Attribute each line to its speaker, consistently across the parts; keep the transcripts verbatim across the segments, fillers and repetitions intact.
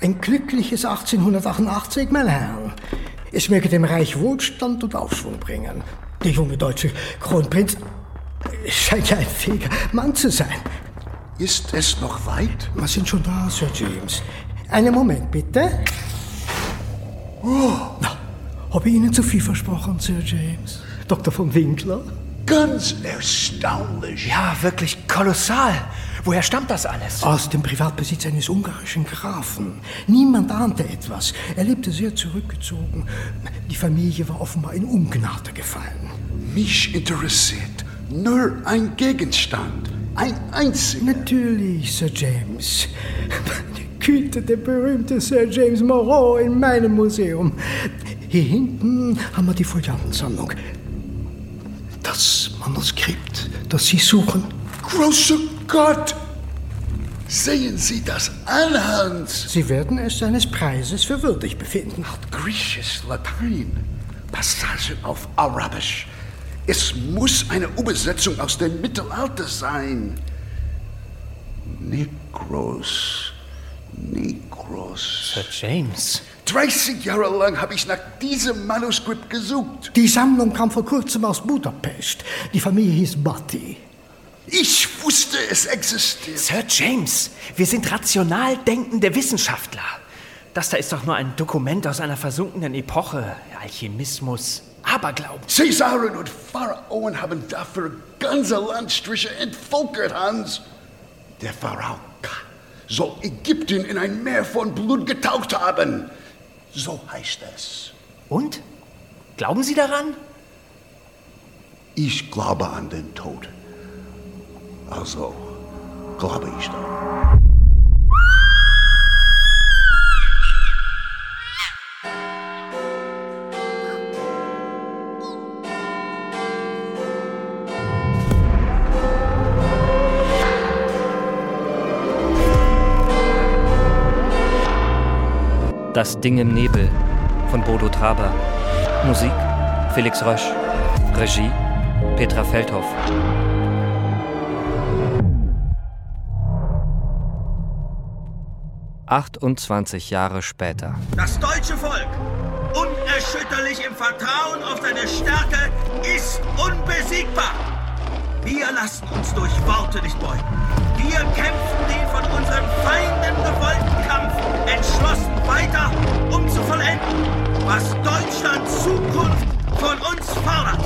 Speaker 1: Ein glückliches achtzehnhundertachtundachtzig, mein Herr. Es möge dem Reich Wohlstand und Aufschwung bringen. Der junge deutsche Kronprinz scheint ja ein fähiger Mann zu sein.
Speaker 2: Ist es noch weit?
Speaker 1: Wir sind schon da, Sir James. Einen Moment, bitte. Oh. Na, habe ich Ihnen zu viel versprochen, Sir James? Doktor von Winkler?
Speaker 2: Ganz erstaunlich.
Speaker 3: Ja, wirklich kolossal. Woher stammt das alles?
Speaker 1: Aus dem Privatbesitz eines ungarischen Grafen. Niemand ahnte etwas. Er lebte sehr zurückgezogen. Die Familie war offenbar in Ungnade gefallen.
Speaker 2: Mich interessiert nur ein Gegenstand. Ein einziger.
Speaker 1: Natürlich, Sir James. Meine Güte, der berühmte Sir James Moreau in meinem Museum. Hier hinten haben wir die Foliantensammlung. Das Manuskript, das Sie suchen.
Speaker 2: Großer Gott! Sehen Sie das an, Hans!
Speaker 1: Sie werden es seines Preises für würdig befinden.
Speaker 2: Griechisch, Latein, Passagen auf Arabisch. Es muss eine Übersetzung aus dem Mittelalter sein. Negros, Negros.
Speaker 3: Sir James.
Speaker 2: dreißig Jahre lang habe ich nach diesem Manuskript gesucht.
Speaker 1: Die Sammlung kam vor kurzem aus Budapest. Die Familie hieß Batti.
Speaker 2: Ich wusste, es existiert.
Speaker 3: Sir James, wir sind rational denkende Wissenschaftler. Das da ist doch nur ein Dokument aus einer versunkenen Epoche. Alchemismus, Aberglauben.
Speaker 2: Cäsaren und Pharaonen haben dafür ganze Landstriche entvölkert, Hans. Der Pharao Ka soll Ägypten in ein Meer von Blut getaucht haben. So heißt es.
Speaker 3: Und? Glauben Sie daran?
Speaker 2: Ich glaube an den Tod. Also glaube ich daran.
Speaker 4: Das Ding im Nebel von Bodo Traber. Musik Felix Rösch. Regie Petra Feldhoff. achtundzwanzig Jahre später.
Speaker 5: Das deutsche Volk, unerschütterlich im Vertrauen auf seine Stärke, ist unbesiegbar. Wir lassen uns durch Worte nicht beugen. Wir kämpfen den von unseren Feinden gewollten Kampf entschlossen weiter, um zu vollenden, was Deutschlands Zukunft von uns fordert.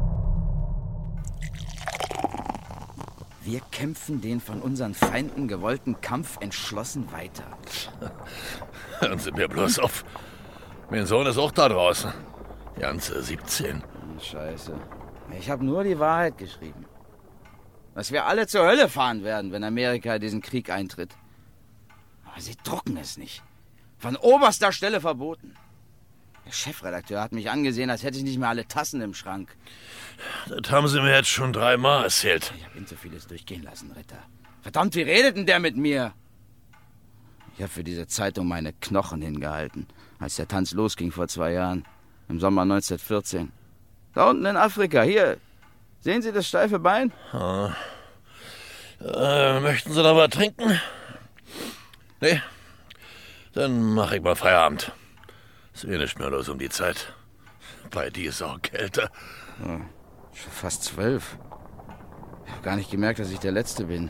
Speaker 6: Wir kämpfen den von unseren Feinden gewollten Kampf entschlossen weiter.
Speaker 7: Hören Sie mir bloß auf. Mein Sohn ist auch da draußen. Ganze siebzehn.
Speaker 6: Scheiße. Ich habe nur die Wahrheit geschrieben. Dass wir alle zur Hölle fahren werden, wenn Amerika diesen Krieg eintritt. Aber sie drucken es nicht. Von oberster Stelle verboten. Der Chefredakteur hat mich angesehen, als hätte ich nicht mehr alle Tassen im Schrank.
Speaker 7: Das haben Sie mir jetzt schon dreimal erzählt.
Speaker 6: Ich habe ihn zu vieles durchgehen lassen, Ritter. Verdammt, wie redet denn der mit mir? Ich habe für diese Zeitung meine Knochen hingehalten, als der Tanz losging vor zwei Jahren, im Sommer neunzehnhundertvierzehn. Da unten in Afrika, hier. Sehen Sie das steife Bein?
Speaker 7: Ah. Äh, möchten Sie da was trinken? Nee? Dann mache ich mal Feierabend. Ist eh nicht mehr los um die Zeit. Bei dieser Kälte.
Speaker 6: Ja, schon fast zwölf. Ich habe gar nicht gemerkt, dass ich der Letzte bin.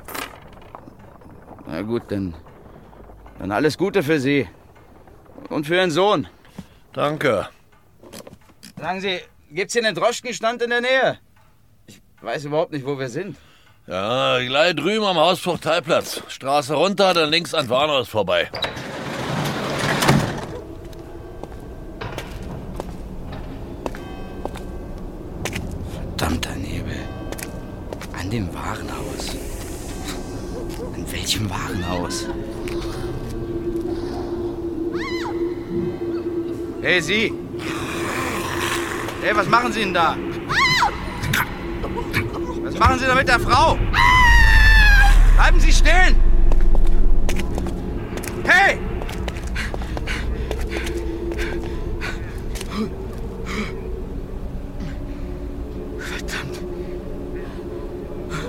Speaker 6: Na gut, dann, dann alles Gute für Sie. Und für Ihren Sohn.
Speaker 7: Danke.
Speaker 6: Sagen Sie, gibt's hier einen Droschkenstand in der Nähe? Ich weiß überhaupt nicht, wo wir sind.
Speaker 7: Ja, gleich drüben am Hausvogteiplatz. Straße runter, dann links an Warnhaus vorbei.
Speaker 6: Verdammter Nebel. An dem Warenhaus. An welchem Warenhaus? Hey, Sie! Hey, was machen Sie denn da? Was machen Sie da mit der Frau? Bleiben Sie stehen! Hey! Verdammt.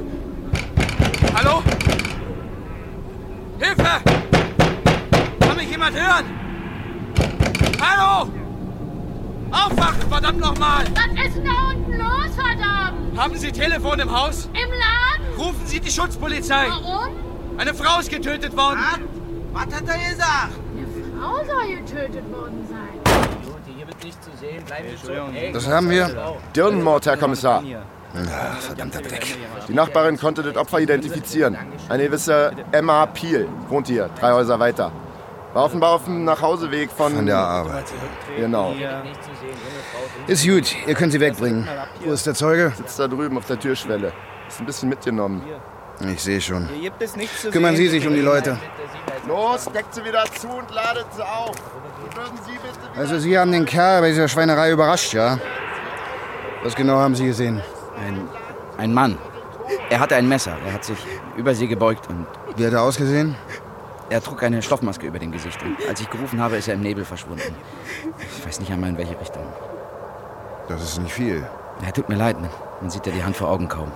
Speaker 6: Hallo? Hilfe! Kann mich jemand hören? Hallo! Aufwachen, verdammt nochmal!
Speaker 8: Was ist denn da unten los, verdammt?
Speaker 6: Haben Sie Telefon im Haus?
Speaker 8: Im Laden?
Speaker 6: Rufen Sie die Schutzpolizei!
Speaker 8: Warum?
Speaker 6: Eine Frau ist getötet worden!
Speaker 5: Was hat er gesagt?
Speaker 8: Eine Frau soll getötet worden sein.
Speaker 6: Hier wird nicht zu sehen, bleiben Sie zurück.
Speaker 9: Das haben wir.
Speaker 2: Dirnenmord, Herr Kommissar.
Speaker 9: Ach, verdammter Dreck.
Speaker 2: Die Nachbarin konnte das Opfer identifizieren. Eine gewisse Emma Piel wohnt hier, drei Häuser weiter. War offenbar auf dem Nachhauseweg von...
Speaker 9: Von der Arbeit.
Speaker 2: Genau.
Speaker 9: Ist gut, ihr könnt sie wegbringen. Wo ist der Zeuge?
Speaker 2: Sitzt da drüben auf der Türschwelle. Ist ein bisschen mitgenommen.
Speaker 9: Ich sehe schon. Kümmern Sie sich um die Leute.
Speaker 2: Los, deckt sie wieder zu und ladet sie auf. Würden Sie bitte wieder...
Speaker 9: Also Sie haben den Kerl bei dieser Schweinerei überrascht, ja? Was genau haben Sie gesehen?
Speaker 6: Ein, ein Mann. Er hatte ein Messer. Er hat sich über sie gebeugt und...
Speaker 9: Wie hat er ausgesehen?
Speaker 6: Er trug eine Stoffmaske über dem Gesicht. Und als ich gerufen habe, ist er im Nebel verschwunden. Ich weiß nicht einmal, in welche Richtung.
Speaker 9: Das ist nicht viel.
Speaker 6: Ja, tut mir leid, man, man sieht ja die Hand vor Augen kaum.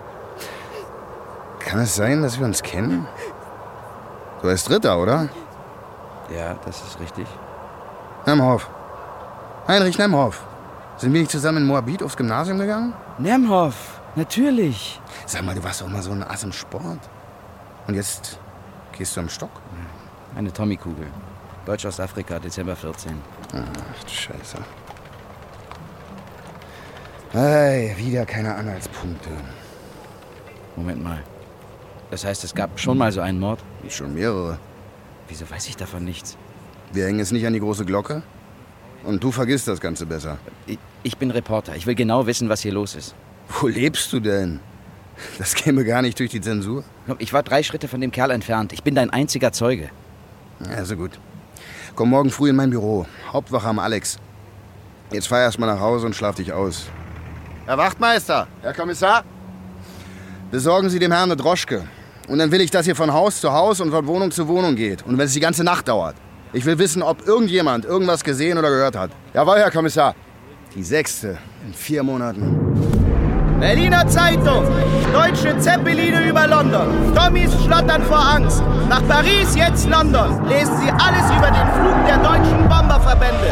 Speaker 9: Kann es sein, dass wir uns kennen? Du heißt Ritter, oder?
Speaker 6: Ja, das ist richtig.
Speaker 9: Nemhoff. Heinrich Nemhoff. Sind wir nicht zusammen in Moabit aufs Gymnasium gegangen?
Speaker 6: Nemhoff, natürlich.
Speaker 9: Sag mal, du warst doch mal so ein Ass im Sport. Und jetzt gehst du am Stock?
Speaker 6: Eine Tommykugel. Deutsch-Ostafrika, Dezember vierzehn.
Speaker 9: Ach du Scheiße. Hey, wieder keine Anhaltspunkte.
Speaker 6: Moment mal. Das heißt, es gab schon mal so einen Mord?
Speaker 9: Schon mehrere.
Speaker 6: Wieso weiß ich davon nichts?
Speaker 9: Wir hängen es nicht an die große Glocke. Und du vergisst das Ganze besser.
Speaker 6: Ich, ich bin Reporter. Ich will genau wissen, was hier los ist.
Speaker 9: Wo lebst du denn? Das käme gar nicht durch die Zensur.
Speaker 6: Ich war drei Schritte von dem Kerl entfernt. Ich bin dein einziger Zeuge.
Speaker 9: Also gut. Komm morgen früh in mein Büro. Hauptwache am Alex. Jetzt fahr erst mal nach Hause und schlaf dich aus.
Speaker 2: Herr Wachtmeister, Herr Kommissar.
Speaker 9: Besorgen Sie dem Herrn eine Droschke. Und dann will ich, dass ihr von Haus zu Haus und von Wohnung zu Wohnung geht. Und wenn es die ganze Nacht dauert. Ich will wissen, ob irgendjemand irgendwas gesehen oder gehört hat.
Speaker 2: Jawohl, Herr Kommissar.
Speaker 9: Die sechste in vier Monaten.
Speaker 10: Berliner Zeitung. Deutsche Zeppeline über London. Tommys schlottern vor Angst. Nach Paris, jetzt London. Lesen Sie alles über den Flug der deutschen Bomberverbände.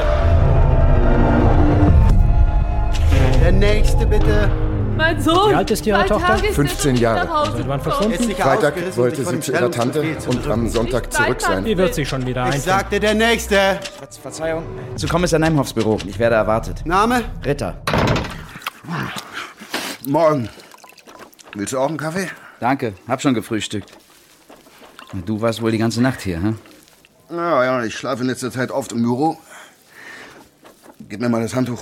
Speaker 10: Der nächste bitte.
Speaker 11: Mein Sohn.
Speaker 12: Wie alt ist Ihre Tochter?
Speaker 2: fünfzehn Jahre.
Speaker 12: Seit wann verschwunden?
Speaker 2: Freitag wollte sie zu ihrer Tante und am Sonntag zurück sein.
Speaker 12: Die wird sich schon wieder einfinden.
Speaker 10: Ich sagte, der nächste.
Speaker 6: Verzeihung. Zu Kommissar Nemhoffs Büro. Ich werde erwartet.
Speaker 10: Name?
Speaker 6: Ritter.
Speaker 9: Morgen. Willst du auch einen Kaffee?
Speaker 6: Danke. Hab schon gefrühstückt. Du warst wohl die ganze Nacht hier, hm?
Speaker 9: Ja, ja, ich schlafe in letzter Zeit oft im Büro. Gib mir mal das Handtuch.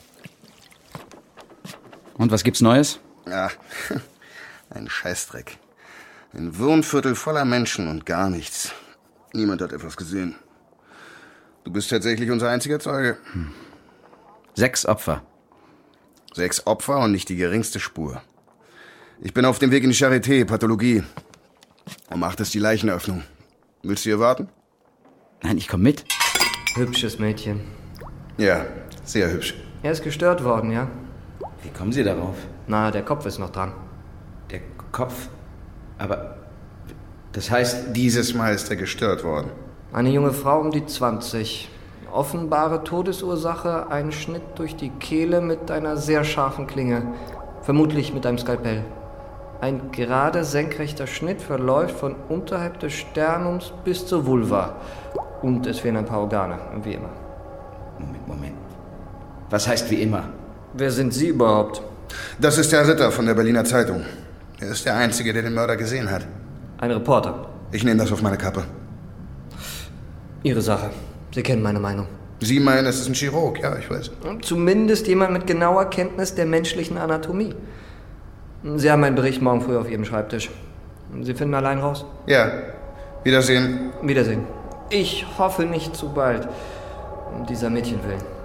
Speaker 6: Und was gibt's Neues?
Speaker 9: Ja, ein Scheißdreck. Ein Wurnviertel voller Menschen und gar nichts. Niemand hat etwas gesehen. Du bist tatsächlich unser einziger Zeuge.
Speaker 6: Hm. Sechs Opfer.
Speaker 9: Sechs Opfer und nicht die geringste Spur. Ich bin auf dem Weg in die Charité, Pathologie. Um acht ist die Leicheneröffnung. Willst du hier warten?
Speaker 6: Nein, ich komm mit.
Speaker 3: Hübsches Mädchen.
Speaker 9: Ja, sehr hübsch.
Speaker 3: Er ist gestört worden, ja?
Speaker 6: Wie kommen Sie darauf?
Speaker 3: Na, der Kopf ist noch dran.
Speaker 6: Der Kopf? Aber das heißt...
Speaker 9: Dieses Mal ist er gestört worden.
Speaker 3: Eine junge Frau um die zwanzig. Offenbare Todesursache, ein Schnitt durch die Kehle mit einer sehr scharfen Klinge. Vermutlich mit einem Skalpell. Ein gerade senkrechter Schnitt verläuft von unterhalb des Sternums bis zur Vulva. Und es fehlen ein paar Organe, wie immer.
Speaker 6: Moment, Moment. Was heißt wie immer?
Speaker 3: Wer sind Sie überhaupt?
Speaker 9: Das ist der Ritter von der Berliner Zeitung. Er ist der Einzige, der den Mörder gesehen hat.
Speaker 3: Ein Reporter.
Speaker 9: Ich nehme das auf meine Kappe.
Speaker 3: Ihre Sache. Sie kennen meine Meinung.
Speaker 9: Sie meinen, es ist ein Chirurg, ja, ich weiß.
Speaker 3: Zumindest jemand mit genauer Kenntnis der menschlichen Anatomie. Sie haben einen Bericht morgen früh auf Ihrem Schreibtisch. Sie finden allein raus?
Speaker 9: Ja. Wiedersehen.
Speaker 3: Wiedersehen. Ich hoffe nicht zu bald. Um dieser Mädchen willen.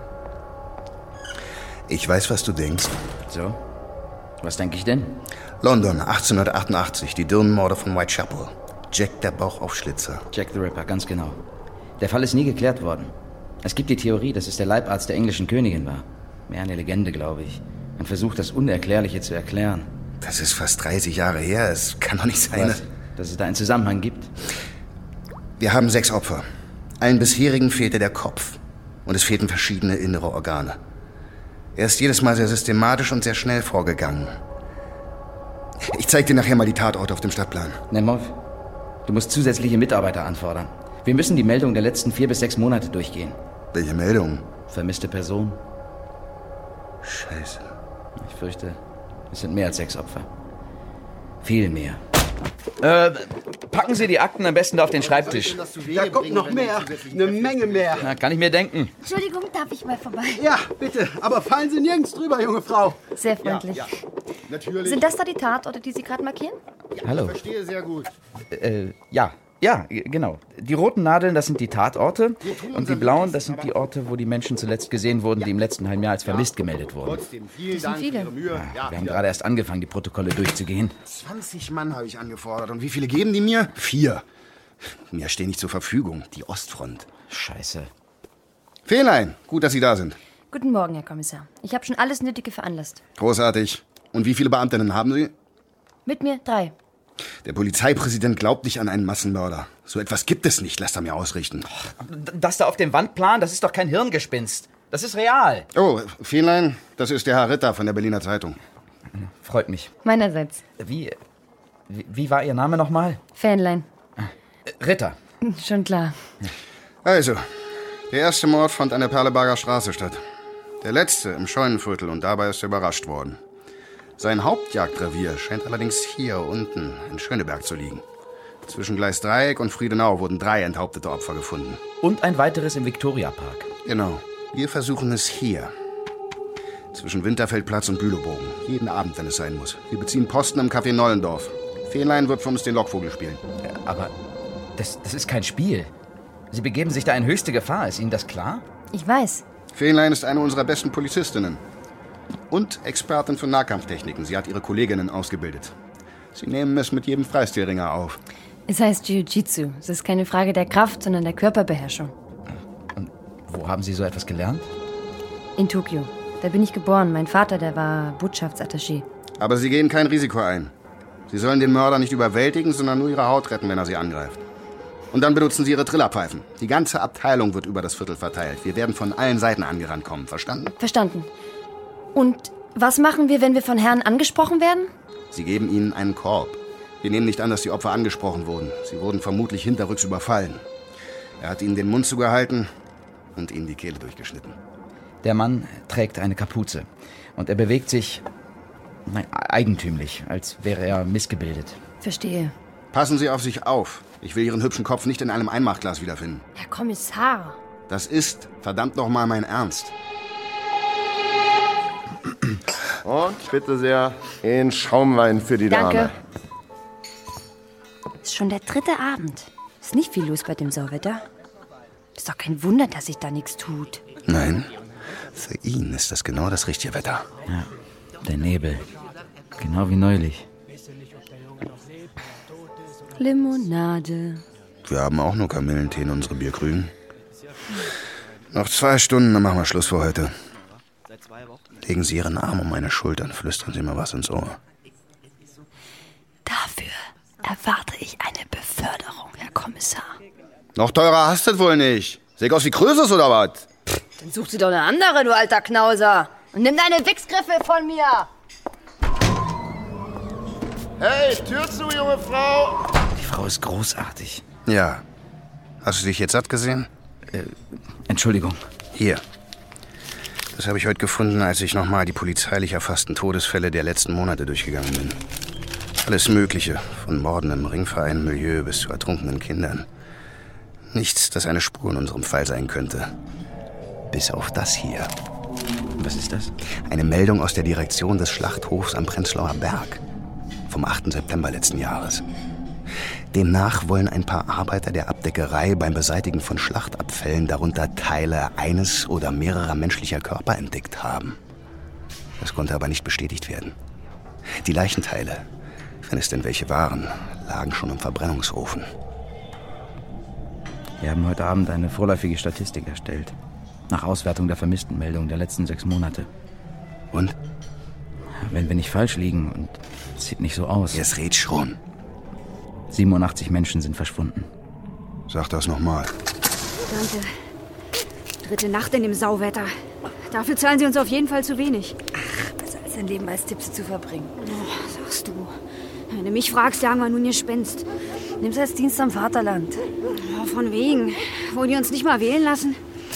Speaker 9: Ich weiß, was du denkst.
Speaker 6: So? Was denke ich denn?
Speaker 9: London, achtzehnhundertachtundachtzig, die Dirnenmorde von Whitechapel. Jack der Bauchaufschlitzer.
Speaker 6: Jack the Ripper, ganz genau. Der Fall ist nie geklärt worden. Es gibt die Theorie, dass es der Leibarzt der englischen Königin war. Mehr eine Legende, glaube ich. Man versucht, das Unerklärliche zu erklären.
Speaker 9: Das ist fast dreißig Jahre her. Es kann doch nicht sein,
Speaker 6: Was? Dass es da einen Zusammenhang gibt?
Speaker 9: Wir haben sechs Opfer. Allen bisherigen fehlte der Kopf und es fehlten verschiedene innere Organe. Er ist jedes Mal sehr systematisch und sehr schnell vorgegangen. Ich zeig dir nachher mal die Tatorte auf dem Stadtplan.
Speaker 6: Nemov, du musst zusätzliche Mitarbeiter anfordern. Wir müssen die Meldung der letzten vier bis sechs Monate durchgehen.
Speaker 9: Welche Meldung?
Speaker 6: Vermisste Person.
Speaker 9: Scheiße.
Speaker 6: Ich fürchte, es sind mehr als sechs Opfer. Viel mehr. Äh, packen Sie die Akten am besten da auf den Schreibtisch.
Speaker 10: Da kommt noch mehr. Eine Menge mehr.
Speaker 6: Na, kann ich mir denken.
Speaker 11: Entschuldigung, darf ich mal vorbei?
Speaker 10: Ja, bitte. Aber fallen Sie nirgends drüber, junge Frau.
Speaker 11: Sehr freundlich.
Speaker 9: Ja, ja. Natürlich.
Speaker 11: Sind das da die Tatorte, die Sie gerade markieren?
Speaker 6: Hallo.
Speaker 9: Ich verstehe sehr gut.
Speaker 6: Äh, ja. Ja, genau. Die roten Nadeln, das sind die Tatorte. Und die blauen, das sind die Orte, wo die Menschen zuletzt gesehen wurden, die im letzten halben Jahr als vermisst gemeldet wurden.
Speaker 9: Trotzdem, vielen
Speaker 11: Das sind
Speaker 9: Dank für
Speaker 11: viele.
Speaker 9: Ihre Mühe.
Speaker 6: Ja, wir haben gerade erst angefangen, die Protokolle durchzugehen.
Speaker 9: zwanzig Mann habe ich angefordert. Und wie viele geben die mir? Vier. Mir stehen nicht zur Verfügung. Die Ostfront.
Speaker 6: Scheiße.
Speaker 9: Fehlein, gut, dass Sie da sind.
Speaker 11: Guten Morgen, Herr Kommissar. Ich habe schon alles Nötige veranlasst.
Speaker 9: Großartig. Und wie viele Beamtinnen haben Sie?
Speaker 11: Mit mir drei.
Speaker 9: Der Polizeipräsident glaubt nicht an einen Massenmörder. So etwas gibt es nicht, lässt er mir ausrichten.
Speaker 6: Das da auf dem Wandplan, das ist doch kein Hirngespinst. Das ist real.
Speaker 9: Oh, Fehlein, das ist der Herr Ritter von der Berliner Zeitung.
Speaker 6: Freut mich.
Speaker 11: Meinerseits.
Speaker 6: Wie, wie, wie war Ihr Name nochmal?
Speaker 11: Fähnlein.
Speaker 6: Ritter.
Speaker 11: Schon klar.
Speaker 9: Also, der erste Mord fand an der Perleberger Straße statt. Der letzte im Scheunenviertel und dabei ist er überrascht worden. Sein Hauptjagdrevier scheint allerdings hier unten in Schöneberg zu liegen. Zwischen Gleisdreieck und Friedenau wurden drei enthauptete Opfer gefunden.
Speaker 6: Und ein weiteres im Viktoriapark.
Speaker 9: Genau. Wir versuchen es hier. Zwischen Winterfeldplatz und Bülowbogen. Jeden Abend, wenn es sein muss. Wir beziehen Posten im Café Nollendorf. Fehlein wird für uns den Lockvogel spielen.
Speaker 6: Aber das, das ist kein Spiel. Sie begeben sich da in höchste Gefahr. Ist Ihnen das klar?
Speaker 11: Ich weiß.
Speaker 9: Fehlein ist eine unserer besten Polizistinnen. Und Expertin für Nahkampftechniken. Sie hat ihre Kolleginnen ausgebildet. Sie nehmen es mit jedem Freistilringer auf.
Speaker 11: Es heißt Jiu-Jitsu. Es ist keine Frage der Kraft, sondern der Körperbeherrschung.
Speaker 6: Und wo haben Sie so etwas gelernt?
Speaker 11: In Tokio. Da bin ich geboren. Mein Vater, der war Botschaftsattaché.
Speaker 9: Aber Sie gehen kein Risiko ein. Sie sollen den Mörder nicht überwältigen, sondern nur ihre Haut retten, wenn er sie angreift. Und dann benutzen Sie Ihre Trillerpfeifen. Die ganze Abteilung wird über das Viertel verteilt. Wir werden von allen Seiten angerannt kommen. Verstanden?
Speaker 11: Verstanden. Und was machen wir, wenn wir von Herrn angesprochen werden?
Speaker 9: Sie geben ihnen einen Korb. Wir nehmen nicht an, dass die Opfer angesprochen wurden. Sie wurden vermutlich hinterrücks überfallen. Er hat ihnen den Mund zugehalten und ihnen die Kehle durchgeschnitten.
Speaker 6: Der Mann trägt eine Kapuze. Und er bewegt sich nein, eigentümlich, als wäre er missgebildet.
Speaker 11: Verstehe.
Speaker 9: Passen Sie auf sich auf. Ich will Ihren hübschen Kopf nicht in einem Einmachglas wiederfinden.
Speaker 11: Herr Kommissar.
Speaker 9: Das ist, verdammt noch mal, mein Ernst.
Speaker 13: Und bitte sehr, den Schaumwein für die
Speaker 11: Danke.
Speaker 13: Dame.
Speaker 11: Ist schon der dritte Abend. Ist nicht viel los bei dem Sauwetter. Ist doch kein Wunder, dass sich da nichts tut.
Speaker 9: Nein, für ihn ist das genau das richtige Wetter.
Speaker 6: Ja, der Nebel. Genau wie neulich.
Speaker 11: Limonade.
Speaker 9: Wir haben auch nur Kamillentee in unsere Bierkrügen. Noch zwei Stunden, dann machen wir Schluss für heute. Legen Sie Ihren Arm um meine Schultern, flüstern Sie mir was ins Ohr.
Speaker 11: Dafür erwarte ich eine Beförderung, Herr Kommissar.
Speaker 9: Noch teurer hast du wohl nicht. Seht aus wie Krösus oder was?
Speaker 11: Dann such dir doch eine andere, du alter Knauser. Und nimm deine Wichsgriffe von mir.
Speaker 13: Hey, Tür zu, junge Frau!
Speaker 6: Die Frau ist großartig.
Speaker 9: Ja. Hast du dich jetzt satt gesehen?
Speaker 6: Äh, Entschuldigung.
Speaker 9: Hier. Das habe ich heute gefunden, als ich nochmal die polizeilich erfassten Todesfälle der letzten Monate durchgegangen bin. Alles Mögliche, von Morden im Ringverein-Milieu bis zu ertrunkenen Kindern. Nichts, das eine Spur in unserem Fall sein könnte. Bis auf das hier.
Speaker 6: Was ist das?
Speaker 9: Eine Meldung aus der Direktion des Schlachthofs am Prenzlauer Berg. Vom achten September letzten Jahres. Demnach wollen ein paar Arbeiter der Abdeckerei beim Beseitigen von Schlachtabfällen darunter Teile eines oder mehrerer menschlicher Körper entdeckt haben. Das konnte aber nicht bestätigt werden. Die Leichenteile, wenn es denn welche waren, lagen schon im Verbrennungsofen.
Speaker 6: Wir haben heute Abend eine vorläufige Statistik erstellt. Nach Auswertung der Vermisstenmeldungen der letzten sechs Monate.
Speaker 9: Und?
Speaker 6: Wenn wir nicht falsch liegen, und es sieht nicht so aus.
Speaker 9: Jetzt red schon.
Speaker 6: siebenundachtzig Menschen sind verschwunden.
Speaker 9: Sag das nochmal.
Speaker 11: Danke. Dritte Nacht in dem Sauwetter. Dafür zahlen Sie uns auf jeden Fall zu wenig.
Speaker 14: Ach, besser als dein Leben als Tipsy zu verbringen.
Speaker 11: Oh, sagst du. Wenn du mich fragst, sagen wir nun Gespenst.
Speaker 14: Nimm's als Dienst am Vaterland.
Speaker 11: Ja, von wegen. Wollen die uns nicht mal wählen lassen?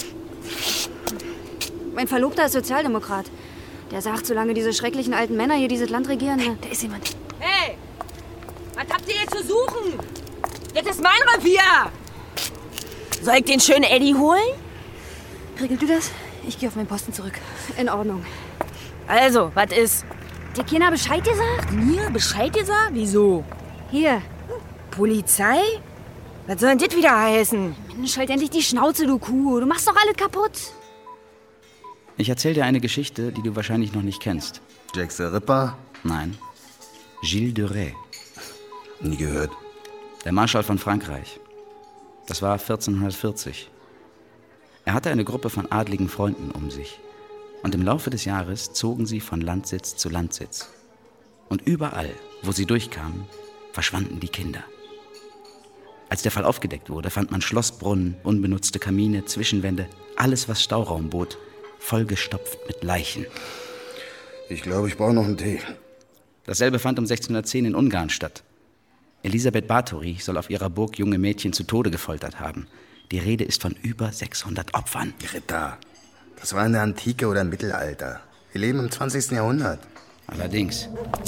Speaker 11: Mein Verlobter ist Sozialdemokrat. Der sagt, solange diese schrecklichen alten Männer hier dieses Land regieren...
Speaker 14: Hey, da ist jemand.
Speaker 15: Hey! Was habt ihr hier zu suchen? Das ist mein Revier! Soll ich den schönen Eddie holen?
Speaker 14: Regel du das? Ich gehe auf meinen Posten zurück.
Speaker 11: In Ordnung.
Speaker 15: Also, was ist?
Speaker 11: Dir keiner Bescheid gesagt?
Speaker 15: Mir Bescheid gesagt? Wieso?
Speaker 11: Hier.
Speaker 15: Polizei? Was soll denn das wieder heißen?
Speaker 11: Mensch, halt endlich die Schnauze, du Kuh. Du machst doch alles kaputt.
Speaker 6: Ich erzähle dir eine Geschichte, die du wahrscheinlich noch nicht kennst.
Speaker 9: Jack the Ripper?
Speaker 6: Nein. Gilles de Rais.
Speaker 9: Nie gehört.
Speaker 6: Der Marschall von Frankreich. Das war vierzehnhundertvierzig. Er hatte eine Gruppe von adligen Freunden um sich. Und im Laufe des Jahres zogen sie von Landsitz zu Landsitz. Und überall, wo sie durchkamen, verschwanden die Kinder. Als der Fall aufgedeckt wurde, fand man Schlossbrunnen, unbenutzte Kamine, Zwischenwände, alles, was Stauraum bot, vollgestopft mit Leichen.
Speaker 9: Ich glaube, ich brauche noch einen Tee.
Speaker 6: Dasselbe fand um sechzehnhundertzehn in Ungarn statt. Elisabeth Báthory soll auf ihrer Burg junge Mädchen zu Tode gefoltert haben. Die Rede ist von über sechshundert Opfern.
Speaker 9: Ritter, das war in der Antike oder im Mittelalter. Wir leben im zwanzigsten Jahrhundert.
Speaker 6: Allerdings.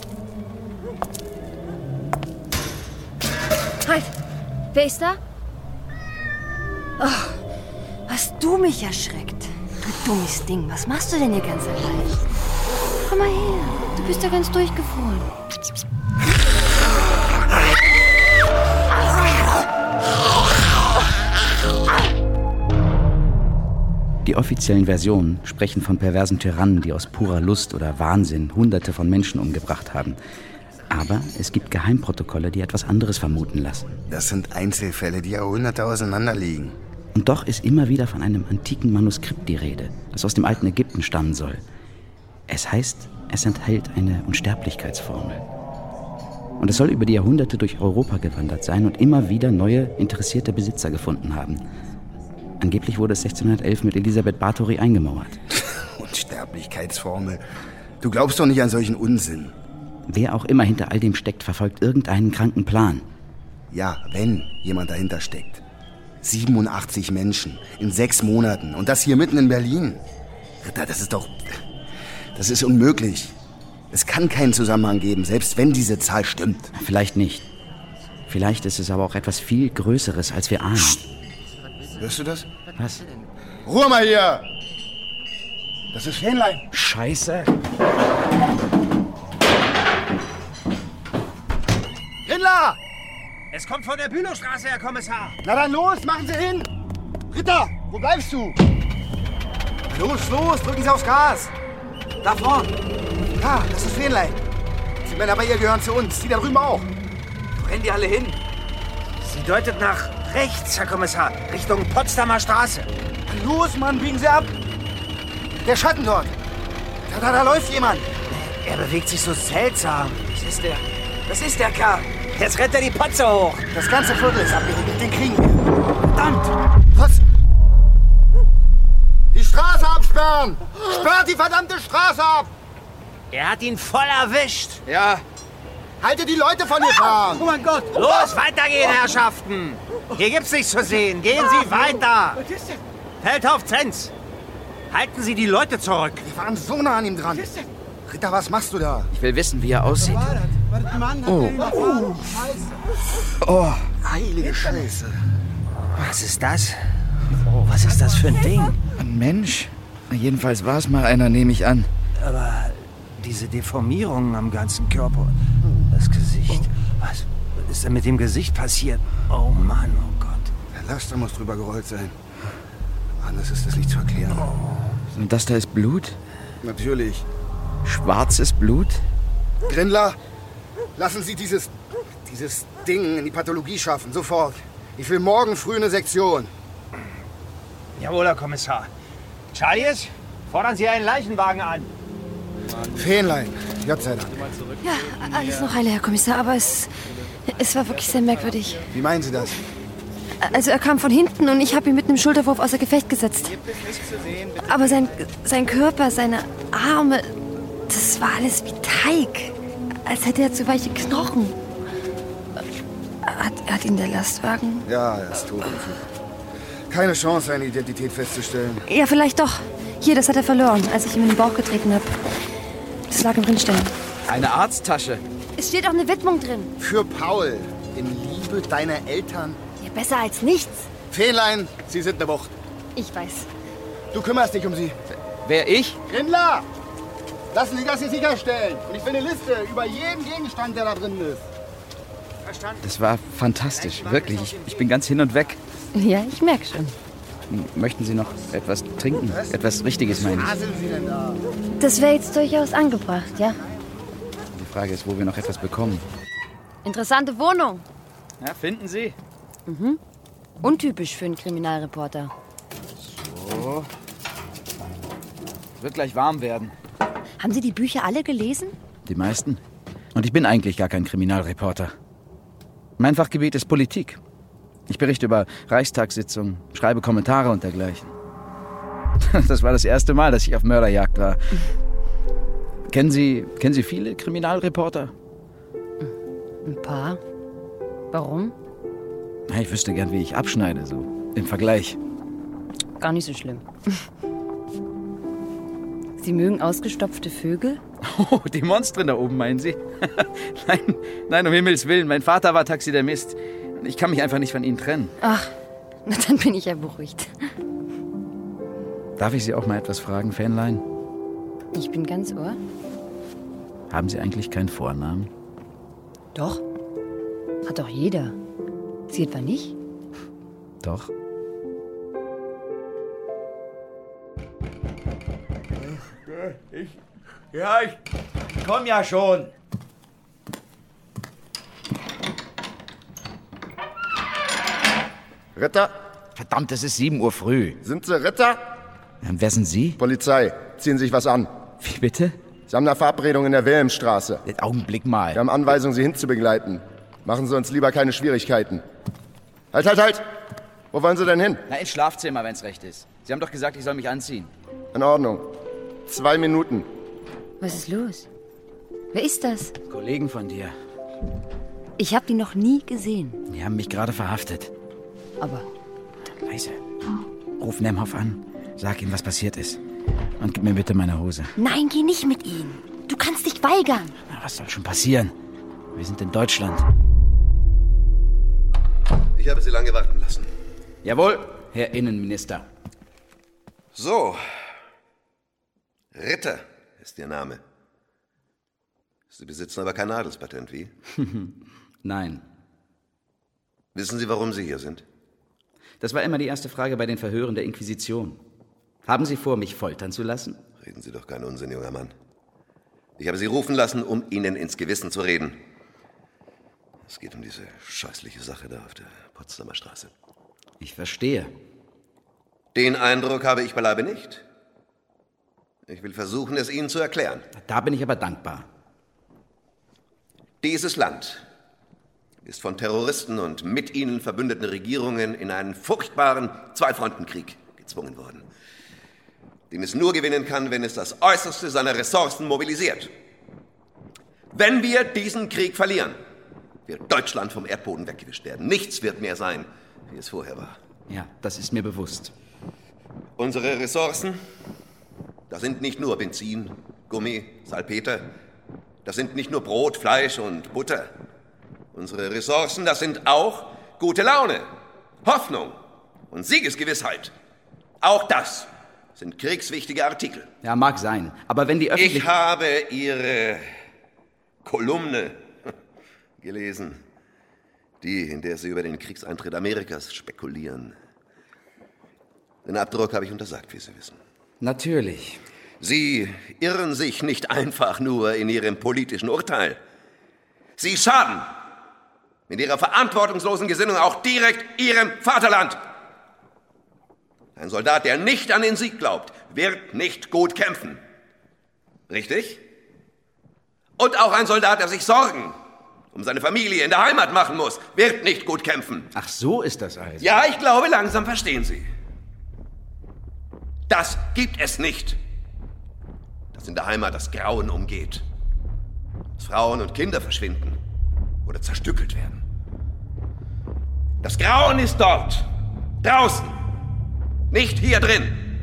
Speaker 14: Halt! Wer ist da? Oh, hast du mich erschreckt? Du dummes Ding, was machst du denn hier ganz allein? Komm mal her, du bist ja ganz durchgefroren.
Speaker 6: Die offiziellen Versionen sprechen von perversen Tyrannen, die aus purer Lust oder Wahnsinn Hunderte von Menschen umgebracht haben. Aber es gibt Geheimprotokolle, die etwas anderes vermuten lassen.
Speaker 9: Das sind Einzelfälle, die Jahrhunderte auseinander liegen.
Speaker 6: Und doch ist immer wieder von einem antiken Manuskript die Rede, das aus dem alten Ägypten stammen soll. Es heißt, es enthält eine Unsterblichkeitsformel. Und es soll über die Jahrhunderte durch Europa gewandert sein und immer wieder neue, interessierte Besitzer gefunden haben. Angeblich wurde es sechzehnhundertelf mit Elisabeth Báthory eingemauert.
Speaker 9: Unsterblichkeitsformel. Du glaubst doch nicht an solchen Unsinn.
Speaker 6: Wer auch immer hinter all dem steckt, verfolgt irgendeinen kranken Plan.
Speaker 9: Ja, wenn jemand dahinter steckt. siebenundachtzig Menschen in sechs Monaten. Und das hier mitten in Berlin. Ritter, das ist doch... Das ist unmöglich. Es kann keinen Zusammenhang geben, selbst wenn diese Zahl stimmt.
Speaker 6: Vielleicht nicht. Vielleicht ist es aber auch etwas viel Größeres, als wir ahnen.
Speaker 9: Psst. Hörst du das?
Speaker 6: Was?
Speaker 9: Ruhe mal hier! Das ist Fähnlein.
Speaker 6: Scheiße.
Speaker 10: Grindler!
Speaker 5: Es kommt von der Bülowstraße, Herr Kommissar.
Speaker 10: Na dann los, machen Sie hin! Ritter, wo bleibst du? Los, los, drücken Sie aufs Gas! Da vorn! Ja, das ist Fähnlein. Die Männer bei ihr gehören zu uns, die da drüben auch.
Speaker 5: Wo rennen die alle hin? Sie deutet nach rechts, Herr Kommissar, Richtung Potsdamer Straße.
Speaker 10: Los, Mann, biegen Sie ab! Der Schatten dort! Da, da, da läuft jemand!
Speaker 5: Er bewegt sich so seltsam. Das ist der... Das ist der Kerl. Jetzt rennt er die Potze hoch.
Speaker 10: Das ganze Viertel ist abgeriegelt, den kriegen wir. Verdammt! Was? Die Straße absperren! Sperrt die verdammte Straße ab!
Speaker 5: Er hat ihn voll erwischt.
Speaker 10: Ja. Haltet die Leute von hier fahren!
Speaker 5: Oh mein Gott! Los, weitergehen, Herrschaften! Hier gibt's nichts zu sehen. Gehen Sie weiter! Feldhof Zenz! Halten Sie die Leute zurück!
Speaker 10: Wir waren so nah an ihm dran. Ritter, was machst du da?
Speaker 6: Ich will wissen, wie er aussieht.
Speaker 10: Oh. Oh. Oh. Heilige Scheiße.
Speaker 5: Was ist das? Oh, was ist das für ein Ding?
Speaker 6: Ein Mensch? Jedenfalls war es mal einer, nehme ich an.
Speaker 5: Aber diese Deformierungen am ganzen Körper, das Gesicht, was ist denn mit dem Gesicht passiert? Oh Mann, oh Gott.
Speaker 9: Der Laster muss drüber gerollt sein. Anders ist das nicht zu erklären.
Speaker 6: Oh. Und das da ist Blut?
Speaker 9: Natürlich.
Speaker 6: Schwarzes Blut?
Speaker 10: Grindler, lassen Sie dieses, dieses Ding in die Pathologie schaffen, sofort. Ich will morgen früh eine Sektion.
Speaker 5: Jawohl, Herr Kommissar. Charlies, fordern Sie einen Leichenwagen an.
Speaker 10: Fähnlein, Gott sei Dank.
Speaker 14: Ja, alles noch heile, Herr Kommissar, aber es, es war wirklich sehr merkwürdig.
Speaker 10: Wie meinen Sie das?
Speaker 14: Also er kam von hinten und ich habe ihn mit einem Schulterwurf außer Gefecht gesetzt. Aber sein, sein Körper, seine Arme, das war alles wie Teig. Als hätte er zu weiche Knochen. Hat, hat ihn der Lastwagen?
Speaker 10: Ja, er ist tot. Keine Chance, seine Identität festzustellen.
Speaker 14: Ja, vielleicht doch. Hier, das hat er verloren, als ich ihm in den Bauch getreten habe. Das lag im Rinnstein.
Speaker 6: Eine Arzttasche.
Speaker 14: Es steht auch eine Widmung drin.
Speaker 10: Für Paul. In Liebe deiner Eltern.
Speaker 14: Ja, besser als nichts.
Speaker 10: Fähnlein, Sie sind eine Wucht.
Speaker 14: Ich weiß.
Speaker 10: Du kümmerst dich um sie.
Speaker 6: Wer, ich?
Speaker 10: Grindler! Lassen Sie das hier sicherstellen. Und ich will eine Liste über jeden Gegenstand, der da drin ist. Verstanden?
Speaker 6: Das war fantastisch, wirklich. Ich, ich bin ganz hin und weg.
Speaker 14: Ja, ich merke schon.
Speaker 6: Möchten Sie noch etwas trinken? Etwas Richtiges, meine ich.
Speaker 10: Was sind Sie denn da?
Speaker 14: Das wäre jetzt durchaus angebracht, ja?
Speaker 6: Die Frage ist, wo wir noch etwas bekommen.
Speaker 14: Interessante Wohnung.
Speaker 6: Ja, finden Sie?
Speaker 14: Mhm. Untypisch für einen Kriminalreporter.
Speaker 6: So. Wird gleich warm werden.
Speaker 14: Haben Sie die Bücher alle gelesen?
Speaker 6: Die meisten. Und ich bin eigentlich gar kein Kriminalreporter. Mein Fachgebiet ist Politik. Ich berichte über Reichstagssitzungen, schreibe Kommentare und dergleichen. Das war das erste Mal, dass ich auf Mörderjagd war. Kennen Sie, kennen Sie viele Kriminalreporter?
Speaker 14: Ein paar. Warum?
Speaker 6: Ich wüsste gern, wie ich abschneide, so im Vergleich.
Speaker 14: Gar nicht so schlimm. Sie mögen ausgestopfte Vögel?
Speaker 6: Oh, die Monstren da oben, meinen Sie? Nein, nein, um Himmels Willen. Mein Vater war Taxidermist. Ich kann mich einfach nicht von Ihnen trennen.
Speaker 14: Ach, na dann bin ich ja beruhigt.
Speaker 6: Darf ich Sie auch mal etwas fragen, Fähnlein?
Speaker 14: Ich bin ganz Ohr.
Speaker 6: Haben Sie eigentlich keinen Vornamen?
Speaker 14: Doch. Hat doch jeder. Sie etwa nicht?
Speaker 6: Doch.
Speaker 16: Ich, ja, ich komm ja schon.
Speaker 13: Ritter?
Speaker 6: Verdammt, es ist sieben Uhr früh.
Speaker 13: Sind Sie Ritter?
Speaker 6: Ähm, wer sind Sie?
Speaker 13: Polizei. Ziehen Sie sich was an.
Speaker 6: Wie bitte?
Speaker 13: Sie haben eine Verabredung in der Wilhelmstraße.
Speaker 6: Den Augenblick mal.
Speaker 13: Wir haben Anweisung, Sie hinzubegleiten. Machen Sie uns lieber keine Schwierigkeiten. Halt, halt, halt! Wo wollen Sie denn hin?
Speaker 6: Na, ins Schlafzimmer, wenn's recht ist. Sie haben doch gesagt, ich soll mich anziehen.
Speaker 13: In Ordnung. Zwei Minuten.
Speaker 14: Was ist los? Wer ist das?
Speaker 6: Kollegen von dir.
Speaker 14: Ich habe die noch nie gesehen.
Speaker 6: Die haben mich gerade verhaftet.
Speaker 14: Aber...
Speaker 6: Leise. Ruf Nemhoff an. Sag ihm, was passiert ist. Und gib mir bitte meine Hose.
Speaker 14: Nein, geh nicht mit ihm. Du kannst dich weigern.
Speaker 6: Na, was soll schon passieren? Wir sind in Deutschland.
Speaker 17: Ich habe Sie lange warten lassen.
Speaker 6: Jawohl, Herr Innenminister.
Speaker 17: So. Ritter ist Ihr Name. Sie besitzen aber kein Adelspatent, wie?
Speaker 6: Nein.
Speaker 17: Wissen Sie, warum Sie hier sind?
Speaker 6: Das war immer die erste Frage bei den Verhören der Inquisition. Haben Sie vor, mich foltern zu lassen?
Speaker 17: Reden Sie doch keinen Unsinn, junger Mann. Ich habe Sie rufen lassen, um Ihnen ins Gewissen zu reden. Es geht um diese scheußliche Sache da auf der Potsdamer Straße.
Speaker 6: Ich verstehe.
Speaker 17: Den Eindruck habe ich beileibe nicht. Ich will versuchen, es Ihnen zu erklären.
Speaker 6: Da bin ich aber dankbar.
Speaker 17: Dieses Land ist von Terroristen und mit ihnen verbündeten Regierungen in einen furchtbaren Zweifrontenkrieg gezwungen worden, den es nur gewinnen kann, wenn es das Äußerste seiner Ressourcen mobilisiert. Wenn wir diesen Krieg verlieren, wird Deutschland vom Erdboden weggewischt werden. Nichts wird mehr sein, wie es vorher war.
Speaker 6: Ja, das ist mir bewusst.
Speaker 17: Unsere Ressourcen, das sind nicht nur Benzin, Gummi, Salpeter, das sind nicht nur Brot, Fleisch und Butter. Unsere Ressourcen, das sind auch gute Laune, Hoffnung und Siegesgewissheit. Auch das sind kriegswichtige Artikel.
Speaker 6: Ja, mag sein. Aber wenn die öffentlich...
Speaker 17: Ich habe Ihre Kolumne gelesen, die, in der Sie über den Kriegseintritt Amerikas spekulieren. Den Abdruck habe ich untersagt, wie Sie wissen.
Speaker 6: Natürlich.
Speaker 17: Sie irren sich nicht einfach nur in Ihrem politischen Urteil. Sie schaden mit Ihrer verantwortungslosen Gesinnung auch direkt Ihrem Vaterland. Ein Soldat, der nicht an den Sieg glaubt, wird nicht gut kämpfen. Richtig? Und auch ein Soldat, der sich Sorgen um seine Familie in der Heimat machen muss, wird nicht gut kämpfen.
Speaker 6: Ach, so ist das also.
Speaker 17: Ja, ich glaube, langsam verstehen Sie. Das gibt es nicht. Dass in der Heimat das Grauen umgeht. Dass Frauen und Kinder verschwinden oder zerstückelt werden. Das Grauen ist dort, draußen, nicht hier drin.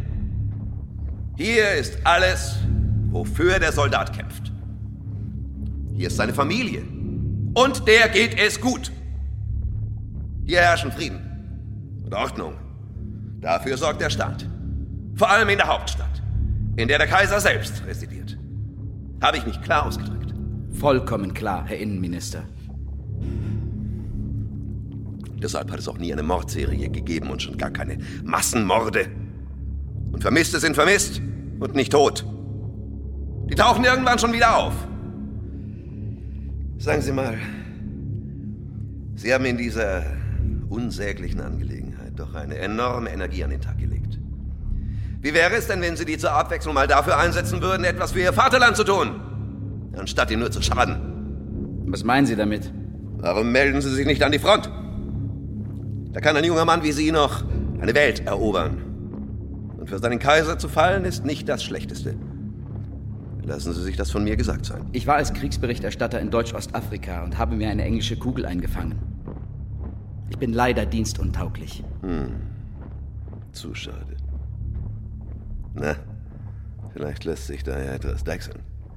Speaker 17: Hier ist alles, wofür der Soldat kämpft. Hier ist seine Familie. Und der geht es gut. Hier herrschen Frieden und Ordnung. Dafür sorgt der Staat. Vor allem in der Hauptstadt, in der der Kaiser selbst residiert. Habe ich mich klar ausgedrückt?
Speaker 6: Vollkommen klar, Herr Innenminister.
Speaker 17: Deshalb hat es auch nie eine Mordserie gegeben und schon gar keine Massenmorde. Und Vermisste sind vermisst und nicht tot. Die tauchen irgendwann schon wieder auf. Sagen Sie mal, Sie haben in dieser unsäglichen Angelegenheit doch eine enorme Energie an den Tag gelegt. Wie wäre es denn, wenn Sie die zur Abwechslung mal dafür einsetzen würden, etwas für Ihr Vaterland zu tun, anstatt ihm nur zu schaden?
Speaker 6: Was meinen Sie damit?
Speaker 17: Warum melden Sie sich nicht an die Front? Da kann ein junger Mann wie Sie noch eine Welt erobern. Und für seinen Kaiser zu fallen, ist nicht das Schlechteste. Lassen Sie sich das von mir gesagt sein.
Speaker 6: Ich war als Kriegsberichterstatter in Deutsch-Ostafrika und habe mir eine englische Kugel eingefangen. Ich bin leider dienstuntauglich.
Speaker 17: Hm. Zu schade. Na, vielleicht lässt sich da ja etwas deichseln.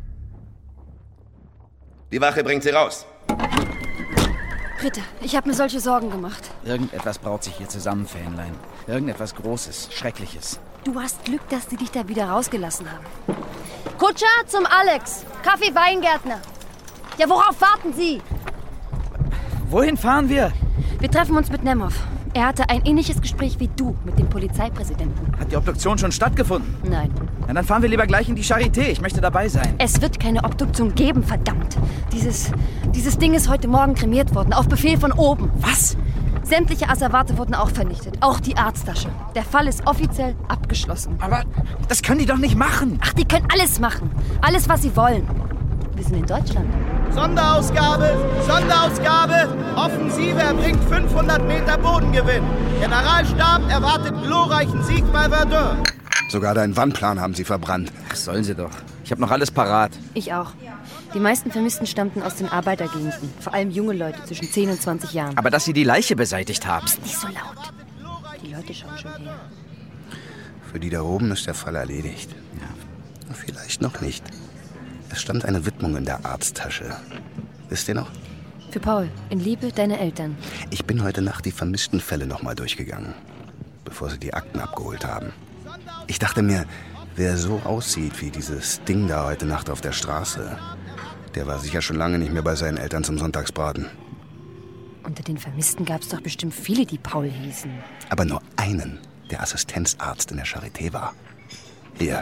Speaker 17: Die Wache bringt Sie raus.
Speaker 14: Ritter, ich habe mir solche Sorgen gemacht.
Speaker 6: Irgendetwas braut sich hier zusammen, Fähnlein. Irgendetwas Großes, Schreckliches.
Speaker 14: Du hast Glück, dass die dich da wieder rausgelassen haben. Kutscher zum Alex. Kaffee Weingärtner. Ja, worauf warten Sie?
Speaker 6: Wohin fahren wir?
Speaker 14: Wir treffen uns mit Nemov. Er hatte ein ähnliches Gespräch wie du mit dem Polizeipräsidenten.
Speaker 6: Hat die Obduktion schon stattgefunden?
Speaker 14: Nein.
Speaker 6: Na, dann fahren wir lieber gleich in die Charité. Ich möchte dabei sein.
Speaker 14: Es wird keine Obduktion geben, verdammt. Dieses, dieses Ding ist heute Morgen kremiert worden, auf Befehl von oben.
Speaker 6: Was?
Speaker 14: Sämtliche Asservate wurden auch vernichtet, auch die Arzttasche. Der Fall ist offiziell abgeschlossen.
Speaker 6: Aber das können die doch nicht machen.
Speaker 14: Ach, die können alles machen. Alles, was sie wollen. Wir sind in Deutschland.
Speaker 18: Sonderausgabe, Sonderausgabe. Offensive erbringt fünfhundert Meter Bodengewinn. Generalstab erwartet glorreichen Sieg bei Verdun.
Speaker 9: Sogar deinen Wandplan haben sie verbrannt.
Speaker 6: Ach, sollen sie doch. Ich habe noch alles parat.
Speaker 14: Ich auch. Die meisten Vermissten stammten aus den Arbeitergegenden. Vor allem junge Leute zwischen zehn und zwanzig Jahren.
Speaker 6: Aber dass sie die Leiche beseitigt haben.
Speaker 14: Psst, nicht so laut. Die Leute schauen schon her.
Speaker 9: Für die da oben ist der Fall erledigt. Ja. Vielleicht noch nicht. Es stand eine Widmung in der Arzttasche. Wisst ihr noch?
Speaker 14: Für Paul, in Liebe deine Eltern.
Speaker 9: Ich bin heute Nacht die vermissten Fälle noch mal durchgegangen, bevor sie die Akten abgeholt haben. Ich dachte mir, wer so aussieht wie dieses Ding da heute Nacht auf der Straße, der war sicher schon lange nicht mehr bei seinen Eltern zum Sonntagsbraten.
Speaker 14: Unter den Vermissten gab es doch bestimmt viele, die Paul hießen.
Speaker 9: Aber nur einen, der Assistenzarzt in der Charité war. Hier.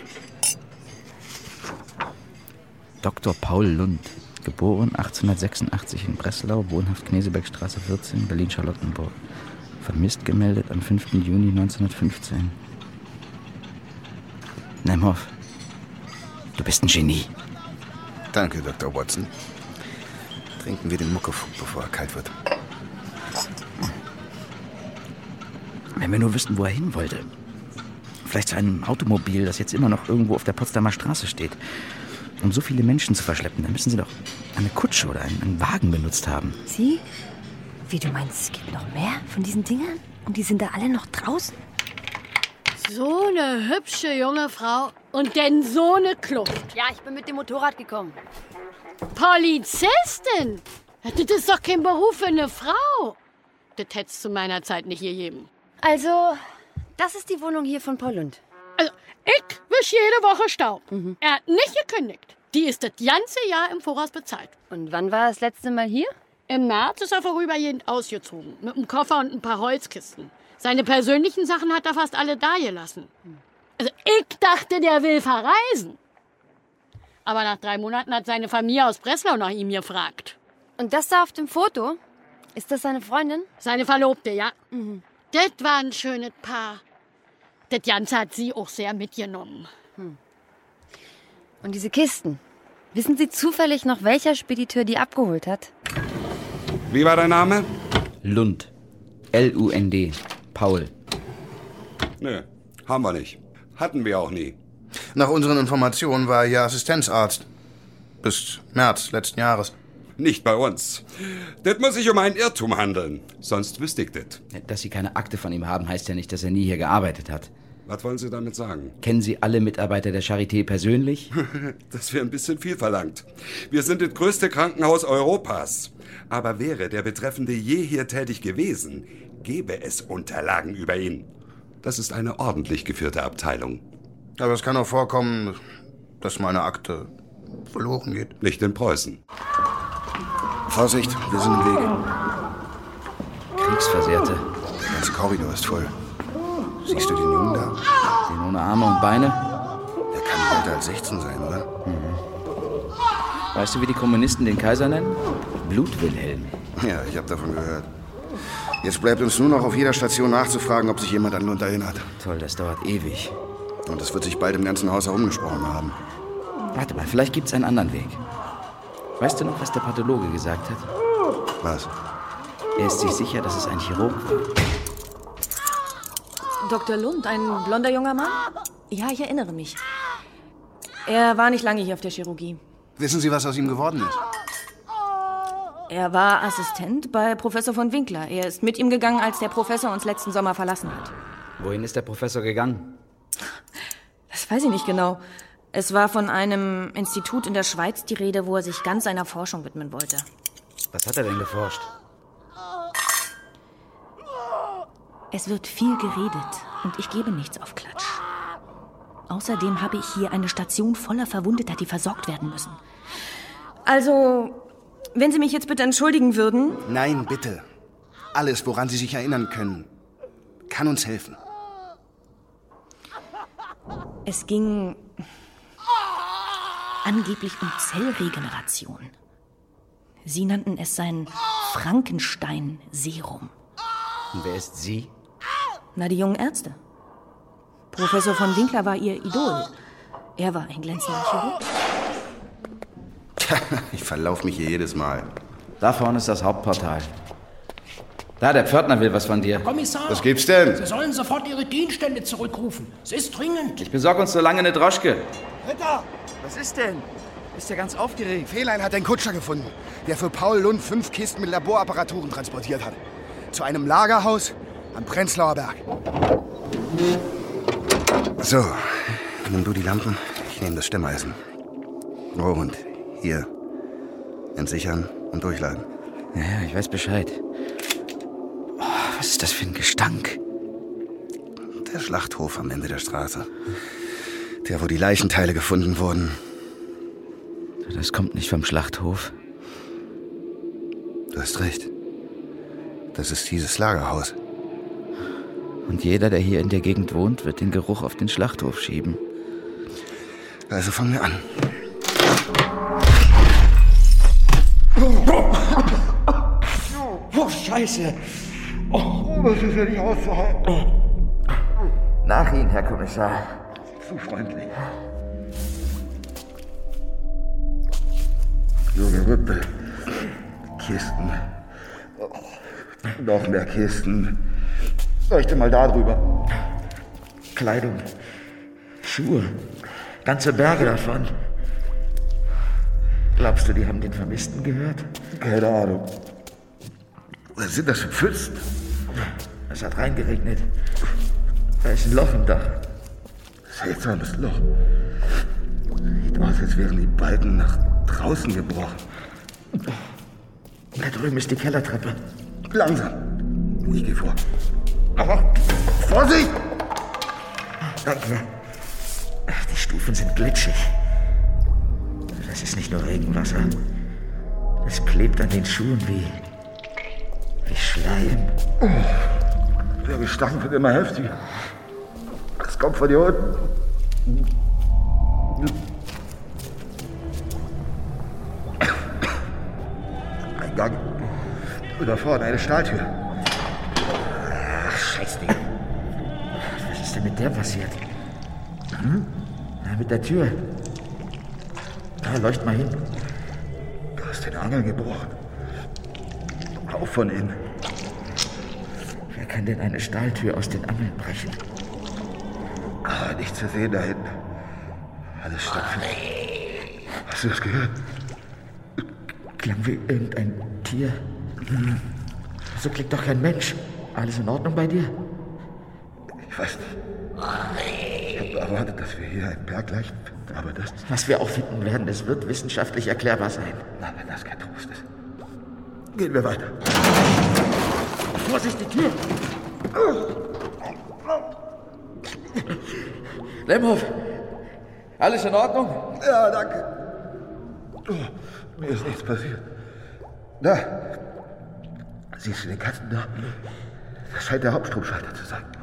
Speaker 6: Doktor Paul Lund, geboren achtzehnhundertsechsundachtzig in Breslau, wohnhaft Knesebeckstraße vierzehn, Berlin-Charlottenburg. Vermisst gemeldet am fünften Juni neunzehnhundertfünfzehn. Nemov, du bist ein Genie.
Speaker 9: Danke, Doktor Watson. Trinken wir den Muckefuck, bevor er kalt wird.
Speaker 6: Wenn wir nur wüssten, wo er hin wollte. Vielleicht zu einem Automobil, das jetzt immer noch irgendwo auf der Potsdamer Straße steht. Um so viele Menschen zu verschleppen, dann müssen sie doch eine Kutsche oder einen, einen Wagen benutzt haben.
Speaker 14: Sie? Wie, du meinst, es gibt noch mehr von diesen Dingern? Und die sind da alle noch draußen?
Speaker 8: So eine hübsche junge Frau und denn so eine Kluft.
Speaker 14: Ja, ich bin mit dem Motorrad gekommen.
Speaker 8: Polizistin? Das ist doch kein Beruf für eine Frau. Das hätte es zu meiner Zeit nicht gegeben.
Speaker 14: Also, das ist die Wohnung hier von Paul Lund.
Speaker 8: Also, ich wisch jede Woche Staub. Mhm. Er hat nicht gekündigt. Die ist das ganze Jahr im Voraus bezahlt.
Speaker 14: Und wann war er das letzte Mal hier?
Speaker 8: Im März ist er vorübergehend ausgezogen. Mit einem Koffer und ein paar Holzkisten. Seine persönlichen Sachen hat er fast alle dagelassen. Also ich dachte, der will verreisen. Aber nach drei Monaten hat seine Familie aus Breslau nach ihm gefragt.
Speaker 14: Und das da auf dem Foto? Ist das seine Freundin?
Speaker 8: Seine Verlobte, ja. Mhm. Das war ein schönes Paar. Das Ganze hat sie auch sehr mitgenommen.
Speaker 14: Hm. Und diese Kisten? Wissen Sie zufällig noch, welcher Spediteur die abgeholt hat?
Speaker 19: Wie war dein Name?
Speaker 6: Lund. L U N D. Paul.
Speaker 19: Nö, haben wir nicht. Hatten wir auch nie.
Speaker 9: Nach unseren Informationen war er hier Assistenzarzt. Bis März letzten Jahres.
Speaker 19: Nicht bei uns. Das muss sich um einen Irrtum handeln. Sonst wüsste ich das.
Speaker 6: Dass Sie keine Akte von ihm haben, heißt ja nicht, dass er nie hier gearbeitet hat.
Speaker 19: Was wollen Sie damit sagen?
Speaker 6: Kennen Sie alle Mitarbeiter der Charité persönlich?
Speaker 19: Das wäre ein bisschen viel verlangt. Wir sind das größte Krankenhaus Europas. Aber wäre der Betreffende je hier tätig gewesen, gäbe es Unterlagen über ihn. Das ist eine ordentlich geführte Abteilung.
Speaker 9: Aber es kann auch vorkommen, dass meine Akte verloren geht.
Speaker 19: Nicht in Preußen.
Speaker 9: Vorsicht, wir sind im Wege.
Speaker 6: Kriegsversehrte.
Speaker 9: Der ganze Korridor ist voll. Siehst du den Jungen da?
Speaker 6: Den ohne Arme und Beine?
Speaker 9: Der kann nicht älter als sechzehn sein, oder?
Speaker 6: Mhm. Weißt du, wie die Kommunisten den Kaiser nennen? Blut-Wilhelm.
Speaker 9: Ja, ich habe davon gehört. Jetzt bleibt uns nur noch auf jeder Station nachzufragen, ob sich jemand an Lund erinnert.
Speaker 6: Toll, das dauert ewig.
Speaker 9: Und das wird sich bald im ganzen Haus herumgesprochen haben.
Speaker 6: Warte mal, vielleicht gibt's einen anderen Weg. Weißt du noch, was der Pathologe gesagt hat?
Speaker 9: Was?
Speaker 6: Er ist sich sicher, dass es ein Chirurg war.
Speaker 15: Doktor Lund, ein blonder junger Mann? Ja, ich erinnere mich. Er war nicht lange hier auf der Chirurgie.
Speaker 9: Wissen Sie, was aus ihm geworden ist?
Speaker 15: Er war Assistent bei Professor von Winkler. Er ist mit ihm gegangen, als der Professor uns letzten Sommer verlassen hat.
Speaker 6: Wohin ist der Professor gegangen?
Speaker 15: Das weiß ich nicht genau. Es war von einem Institut in der Schweiz die Rede, wo er sich ganz seiner Forschung widmen wollte.
Speaker 6: Was hat er denn geforscht?
Speaker 15: Es wird viel geredet und ich gebe nichts auf Klatsch. Außerdem habe ich hier eine Station voller Verwundeter, die versorgt werden müssen. Also, wenn Sie mich jetzt bitte entschuldigen würden...
Speaker 9: Nein, bitte. Alles, woran Sie sich erinnern können, kann uns helfen.
Speaker 15: Es ging angeblich um Zellregeneration. Sie nannten es sein Frankenstein-Serum.
Speaker 6: Und wer ist sie?
Speaker 15: Na, die jungen Ärzte. Professor von Winkler war ihr Idol. Er war ein glänzender Chirurg.
Speaker 9: Ich verlaufe mich hier jedes Mal.
Speaker 6: Da vorne ist das Hauptportal. Da, der Pförtner will was von dir.
Speaker 1: Kommissar!
Speaker 9: Was gibt's denn?
Speaker 1: Sie sollen sofort Ihre Dienststände zurückrufen. Es ist dringend.
Speaker 6: Ich besorge uns so lange eine Droschke.
Speaker 10: Ritter! Was ist denn? Bist ja ganz aufgeregt. Fehlein hat einen Kutscher gefunden, der für Paul Lund fünf Kisten mit Laborapparaturen transportiert hat. Zu einem Lagerhaus am Prenzlauer Berg.
Speaker 9: So, nimm du die Lampen, ich nehme das Stemmeisen. Oh, und hier, entsichern und durchladen.
Speaker 6: Ja, ich weiß Bescheid. Oh, was ist das für ein Gestank?
Speaker 9: Der Schlachthof am Ende der Straße. Der, wo die Leichenteile gefunden wurden.
Speaker 6: Das kommt nicht vom Schlachthof.
Speaker 9: Du hast recht. Das ist dieses Lagerhaus.
Speaker 6: Und jeder, der hier in der Gegend wohnt, wird den Geruch auf den Schlachthof schieben.
Speaker 9: Also fangen wir an.
Speaker 16: Oh, Scheiße. Oh, das ist ja nicht auszuhalten.
Speaker 6: Nach Ihnen, Herr Kommissar.
Speaker 16: Zu freundlich.
Speaker 10: So Gerüppel. Kisten. Noch mehr Kisten. Leuchte mal da drüber.
Speaker 16: Kleidung. Schuhe. Ganze Berge davon. Glaubst du, die haben den Vermissten gehört?
Speaker 10: Keine Ahnung. Was sind das für Pfützen?
Speaker 16: Es hat reingeregnet. Da ist ein Loch im Dach.
Speaker 10: Seltsames Loch. Sieht aus, als wären die Balken nach draußen gebrochen.
Speaker 16: Da drüben ist die Kellertreppe.
Speaker 10: Langsam. Ich gehe vor. Aber Vorsicht!
Speaker 16: Danke. Die Stufen sind glitschig. Das ist nicht nur Regenwasser. Es klebt an den Schuhen wie... wie Schleim.
Speaker 10: Oh, der Gestank wird immer heftiger. Es kommt von hier unten. Ein Gang. Und da vorne eine Stahltür.
Speaker 16: Ach, Scheißding. Was ist denn mit der passiert? Hm? Ja, mit der Tür. Da, leucht mal hin.
Speaker 10: Du hast den Angeln gebrochen.
Speaker 16: auf von innen. Wer kann denn eine Stahltür aus den Angeln brechen? Ah, nicht zu sehen da hinten. Alles stattfindet. Hast du das gehört? Klang wie irgendein Tier. Hm. So klingt doch kein Mensch. Alles in Ordnung bei dir? Ich weiß nicht. Ich habe erwartet, dass wir hier einen Berg Leichen finden, aber das... Was wir auch finden werden, es wird wissenschaftlich erklärbar sein. Na, wenn das kein Trost ist. Gehen wir weiter. Vorsicht, die Tür! Lemhoff, alles in Ordnung?
Speaker 10: Ja, danke. Oh, mir ist nichts passiert. Da. Siehst du den Kasten da? Das scheint der Hauptstromschalter zu sein.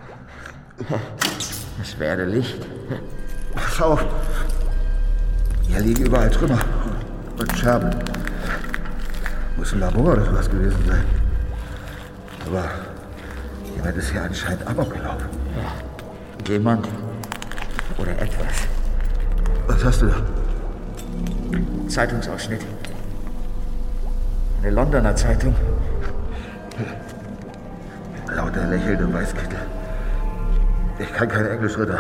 Speaker 16: Es werde Licht.
Speaker 10: Pass auf. Hier liegen überall Trümmer und Scherben. Muss ein Labor oder sowas gewesen sein. Aber jemand ist hier anscheinend Amok gelaufen.
Speaker 16: Ja. Jemand oder etwas.
Speaker 10: Was hast du da?
Speaker 16: Zeitungsausschnitt. Eine Londoner Zeitung.
Speaker 10: Lauter lächelnde Weißkittel. Ich kann kein Englisch, Ritter.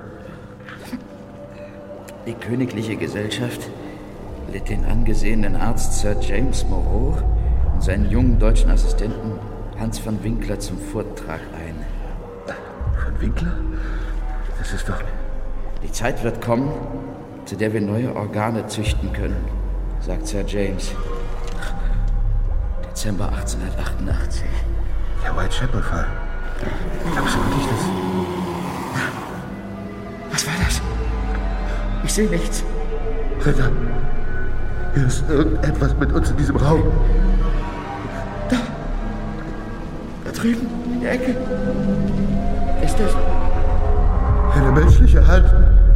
Speaker 16: Die Königliche Gesellschaft lädt den angesehenen Arzt Sir James Moreau und seinen jungen deutschen Assistenten Hans von Winkler zum Vortrag ein.
Speaker 10: Von Winkler? Das ist doch...
Speaker 16: Die Zeit wird kommen, zu der wir neue Organe züchten können, sagt Sir James. Dezember achtzehnhundertachtundachtzig.
Speaker 10: Der Whitechapel-Fall. Glaubst du wirklich, das...
Speaker 16: Was war das? Ich sehe nichts.
Speaker 10: Ritter, hier ist irgendetwas mit uns in diesem Raum.
Speaker 16: Da. Da drüben, in der Ecke. Ist das...
Speaker 10: Eine menschliche Hand.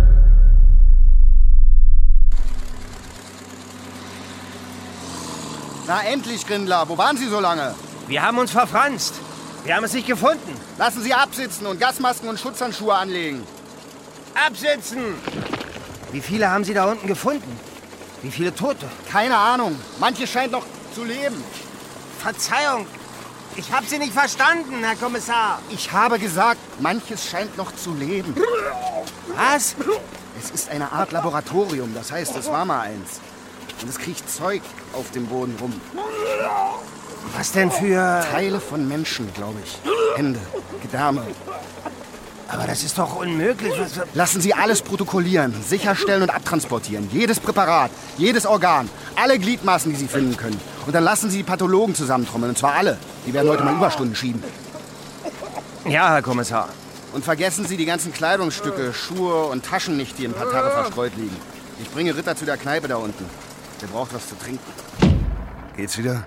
Speaker 18: Na endlich, Grindler. Wo waren Sie so lange?
Speaker 20: Wir haben uns verfranst. Wir haben es nicht gefunden.
Speaker 18: Lassen Sie absitzen und Gasmasken und Schutzhandschuhe anlegen.
Speaker 20: Absitzen! Wie viele haben Sie da unten gefunden? Wie viele Tote?
Speaker 18: Keine Ahnung. Manche scheint noch zu leben.
Speaker 20: Verzeihung. Ich habe Sie nicht verstanden, Herr Kommissar.
Speaker 18: Ich habe gesagt, manches scheint noch zu leben.
Speaker 20: Was?
Speaker 18: Es ist eine Art Laboratorium. Das heißt, es war mal eins. Und es kriecht Zeug auf dem Boden rum.
Speaker 20: Was denn für...
Speaker 18: Teile von Menschen, glaube ich. Hände, Gedärme.
Speaker 20: Aber das ist doch unmöglich. Was...
Speaker 18: Lassen Sie alles protokollieren, sicherstellen und abtransportieren. Jedes Präparat, jedes Organ, alle Gliedmaßen, die Sie finden können. Und dann lassen Sie die Pathologen zusammentrommeln. Und zwar alle. Die werden heute mal Überstunden schieben.
Speaker 20: Ja, Herr Kommissar.
Speaker 18: Und vergessen Sie die ganzen Kleidungsstücke, Schuhe und Taschen nicht, die in Parterre verstreut liegen. Ich bringe Ritter zu der Kneipe da unten. Der braucht was zu trinken.
Speaker 10: Geht's wieder?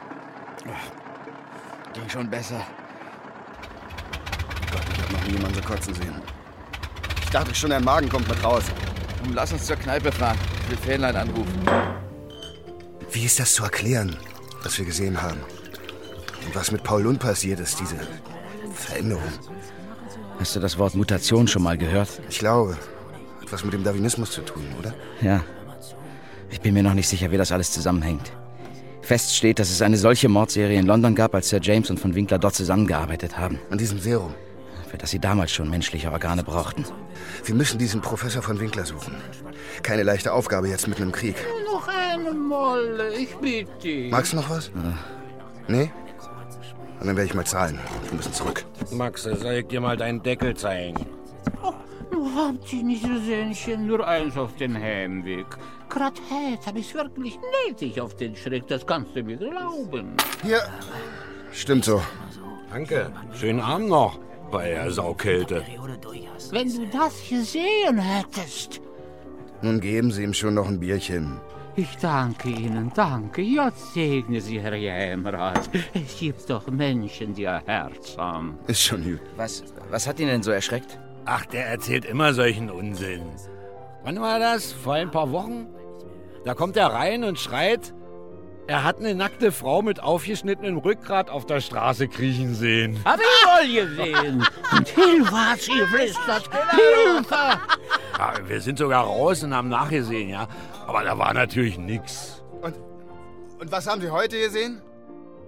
Speaker 16: Ging schon besser.
Speaker 18: Gott, ich hab noch nie jemanden so kotzen sehen. Ich dachte schon, der Magen kommt mit raus.
Speaker 6: Nun lass uns zur Kneipe fahren. Ich will Fähnlein anrufen.
Speaker 10: Wie ist das zu erklären, was wir gesehen haben? Und was mit Paul Lund passiert ist, diese Veränderung.
Speaker 6: Hast du das Wort Mutation schon mal gehört?
Speaker 10: Ich glaube, hat was mit dem Darwinismus zu tun, oder?
Speaker 6: Ja. Ich bin mir noch nicht sicher, wie das alles zusammenhängt. Fest steht, dass es eine solche Mordserie in London gab, als Sir James und von Winkler dort zusammengearbeitet haben.
Speaker 10: An diesem Serum?
Speaker 6: Für das sie damals schon menschliche Organe brauchten. Wir müssen diesen Professor von Winkler suchen. Keine leichte Aufgabe jetzt mitten im Krieg.
Speaker 21: Noch einmal, ich bitte.
Speaker 10: Magst du noch was?
Speaker 6: Ja.
Speaker 10: Nee? Und dann werde ich mal zahlen. Wir müssen zurück.
Speaker 22: Max, soll ich dir mal deinen Deckel zeigen?
Speaker 21: Oh, nur habt ihr nicht so Söhnchen, nur eins auf den Heimweg. Grad heute hab ich's wirklich nötig auf den Schreck, das kannst du mir glauben.
Speaker 10: Hier. Stimmt so.
Speaker 22: Danke. Schönen Abend noch bei der Saukälte.
Speaker 21: Wenn du das gesehen hättest.
Speaker 10: Nun geben Sie ihm schon noch ein Bierchen.
Speaker 21: Ich danke Ihnen, danke. Gott segne Sie, Herr Jämmerhard. Es gibt doch Menschen, die ein Herz haben.
Speaker 10: Ist schon gut.
Speaker 6: Was, was hat ihn denn so erschreckt?
Speaker 22: Ach, der erzählt immer solchen Unsinn. Wann war das? Vor ein paar Wochen? Da kommt er rein und schreit, er hat eine nackte Frau mit aufgeschnittenem Rückgrat auf der Straße kriechen sehen.
Speaker 21: Hab ich wohl gesehen. Und Hilfe hat's geflüstert. Hilfe!
Speaker 22: Ja, wir sind sogar raus und haben nachgesehen, ja. Aber da war natürlich nix.
Speaker 18: Und, und was haben Sie heute gesehen?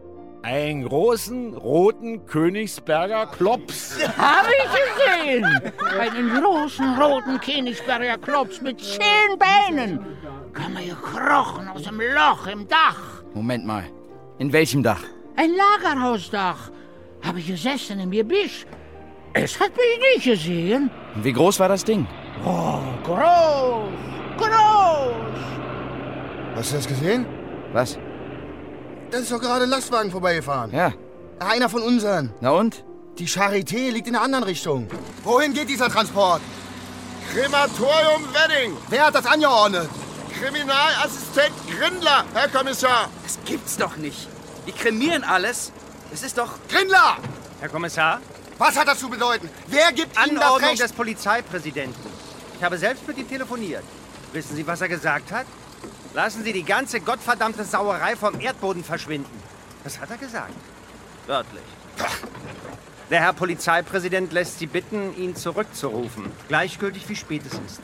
Speaker 22: Einen großen, roten Königsberger Klops.
Speaker 21: Habe ich gesehen. Einen großen, roten Königsberger Klops mit zehn Beinen. Kam er gekrochen aus dem Loch im Dach.
Speaker 6: Moment mal. In welchem Dach?
Speaker 21: Ein Lagerhausdach. Habe ich gesessen im Gebüsch. Es hat mich nicht gesehen.
Speaker 6: Wie groß war das Ding?
Speaker 21: Oh, groß, groß.
Speaker 18: Hast du das gesehen?
Speaker 6: Was?
Speaker 18: Da ist doch gerade ein Lastwagen vorbeigefahren.
Speaker 6: Ja.
Speaker 18: Einer von unseren.
Speaker 6: Na und?
Speaker 18: Die Charité liegt in der anderen Richtung. Wohin geht dieser Transport?
Speaker 13: Krematorium Wedding.
Speaker 18: Wer hat das angeordnet?
Speaker 13: Kriminalassistent Grindler, Herr Kommissar.
Speaker 10: Das gibt's doch nicht. Die kremieren alles. Es ist doch...
Speaker 18: Grindler!
Speaker 20: Herr Kommissar?
Speaker 18: Was hat das zu bedeuten? Wer gibt Ihnen das
Speaker 20: Anordnung
Speaker 18: Recht?
Speaker 20: des Polizeipräsidenten. Ich habe selbst mit ihm telefoniert. Wissen Sie, was er gesagt hat? Lassen Sie die ganze gottverdammte Sauerei vom Erdboden verschwinden. Das hat er gesagt. Wörtlich. Der Herr Polizeipräsident lässt Sie bitten, ihn zurückzurufen. Gleichgültig, wie spät es ist.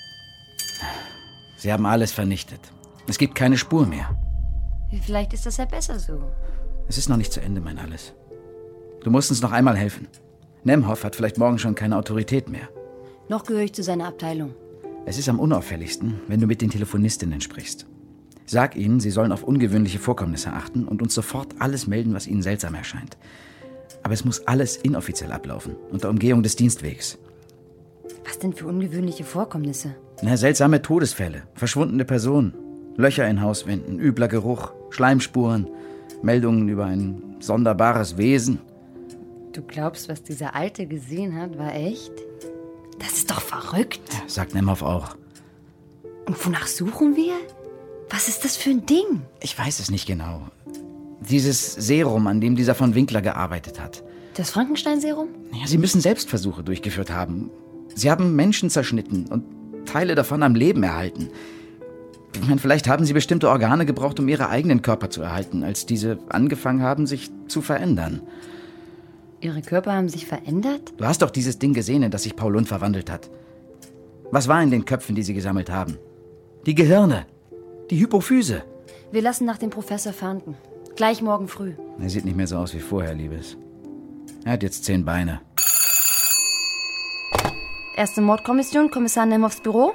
Speaker 6: Sie haben alles vernichtet. Es gibt keine Spur mehr.
Speaker 11: Vielleicht ist das ja besser so.
Speaker 6: Es ist noch nicht zu Ende, mein Alles. Du musst uns noch einmal helfen. Nemhoff hat vielleicht morgen schon keine Autorität mehr.
Speaker 11: Noch gehöre ich zu seiner Abteilung.
Speaker 6: Es ist am unauffälligsten, wenn du mit den Telefonistinnen sprichst. Sag ihnen, sie sollen auf ungewöhnliche Vorkommnisse achten und uns sofort alles melden, was ihnen seltsam erscheint. Aber es muss alles inoffiziell ablaufen, unter Umgehung des Dienstwegs.
Speaker 11: Was denn für ungewöhnliche Vorkommnisse?
Speaker 6: Na, seltsame Todesfälle, verschwundene Personen, Löcher in Hauswänden, übler Geruch, Schleimspuren, Meldungen über ein sonderbares Wesen.
Speaker 11: Du glaubst, was dieser Alte gesehen hat, war echt? Das ist doch verrückt.
Speaker 6: Ja, sagt Nemhoff auch.
Speaker 11: Und wonach suchen wir? Was ist das für ein Ding?
Speaker 6: Ich weiß es nicht genau. Dieses Serum, an dem dieser von Winkler gearbeitet hat.
Speaker 11: Das Frankenstein-Serum?
Speaker 6: Ja, sie müssen Selbstversuche durchgeführt haben. Sie haben Menschen zerschnitten und Teile davon am Leben erhalten. Ich meine, vielleicht haben sie bestimmte Organe gebraucht, um ihre eigenen Körper zu erhalten, als diese angefangen haben, sich zu verändern.
Speaker 11: Ihre Körper haben sich verändert?
Speaker 6: Du hast doch dieses Ding gesehen, in das sich Paul Lund verwandelt hat. Was war in den Köpfen, die sie gesammelt haben? Die Gehirne. Die Hypophyse.
Speaker 11: Wir lassen nach dem Professor fahnden. Gleich morgen früh.
Speaker 6: Er sieht nicht mehr so aus wie vorher, Liebes. Er hat jetzt zehn Beine.
Speaker 11: Erste Mordkommission, Kommissar Nemhoffs Büro?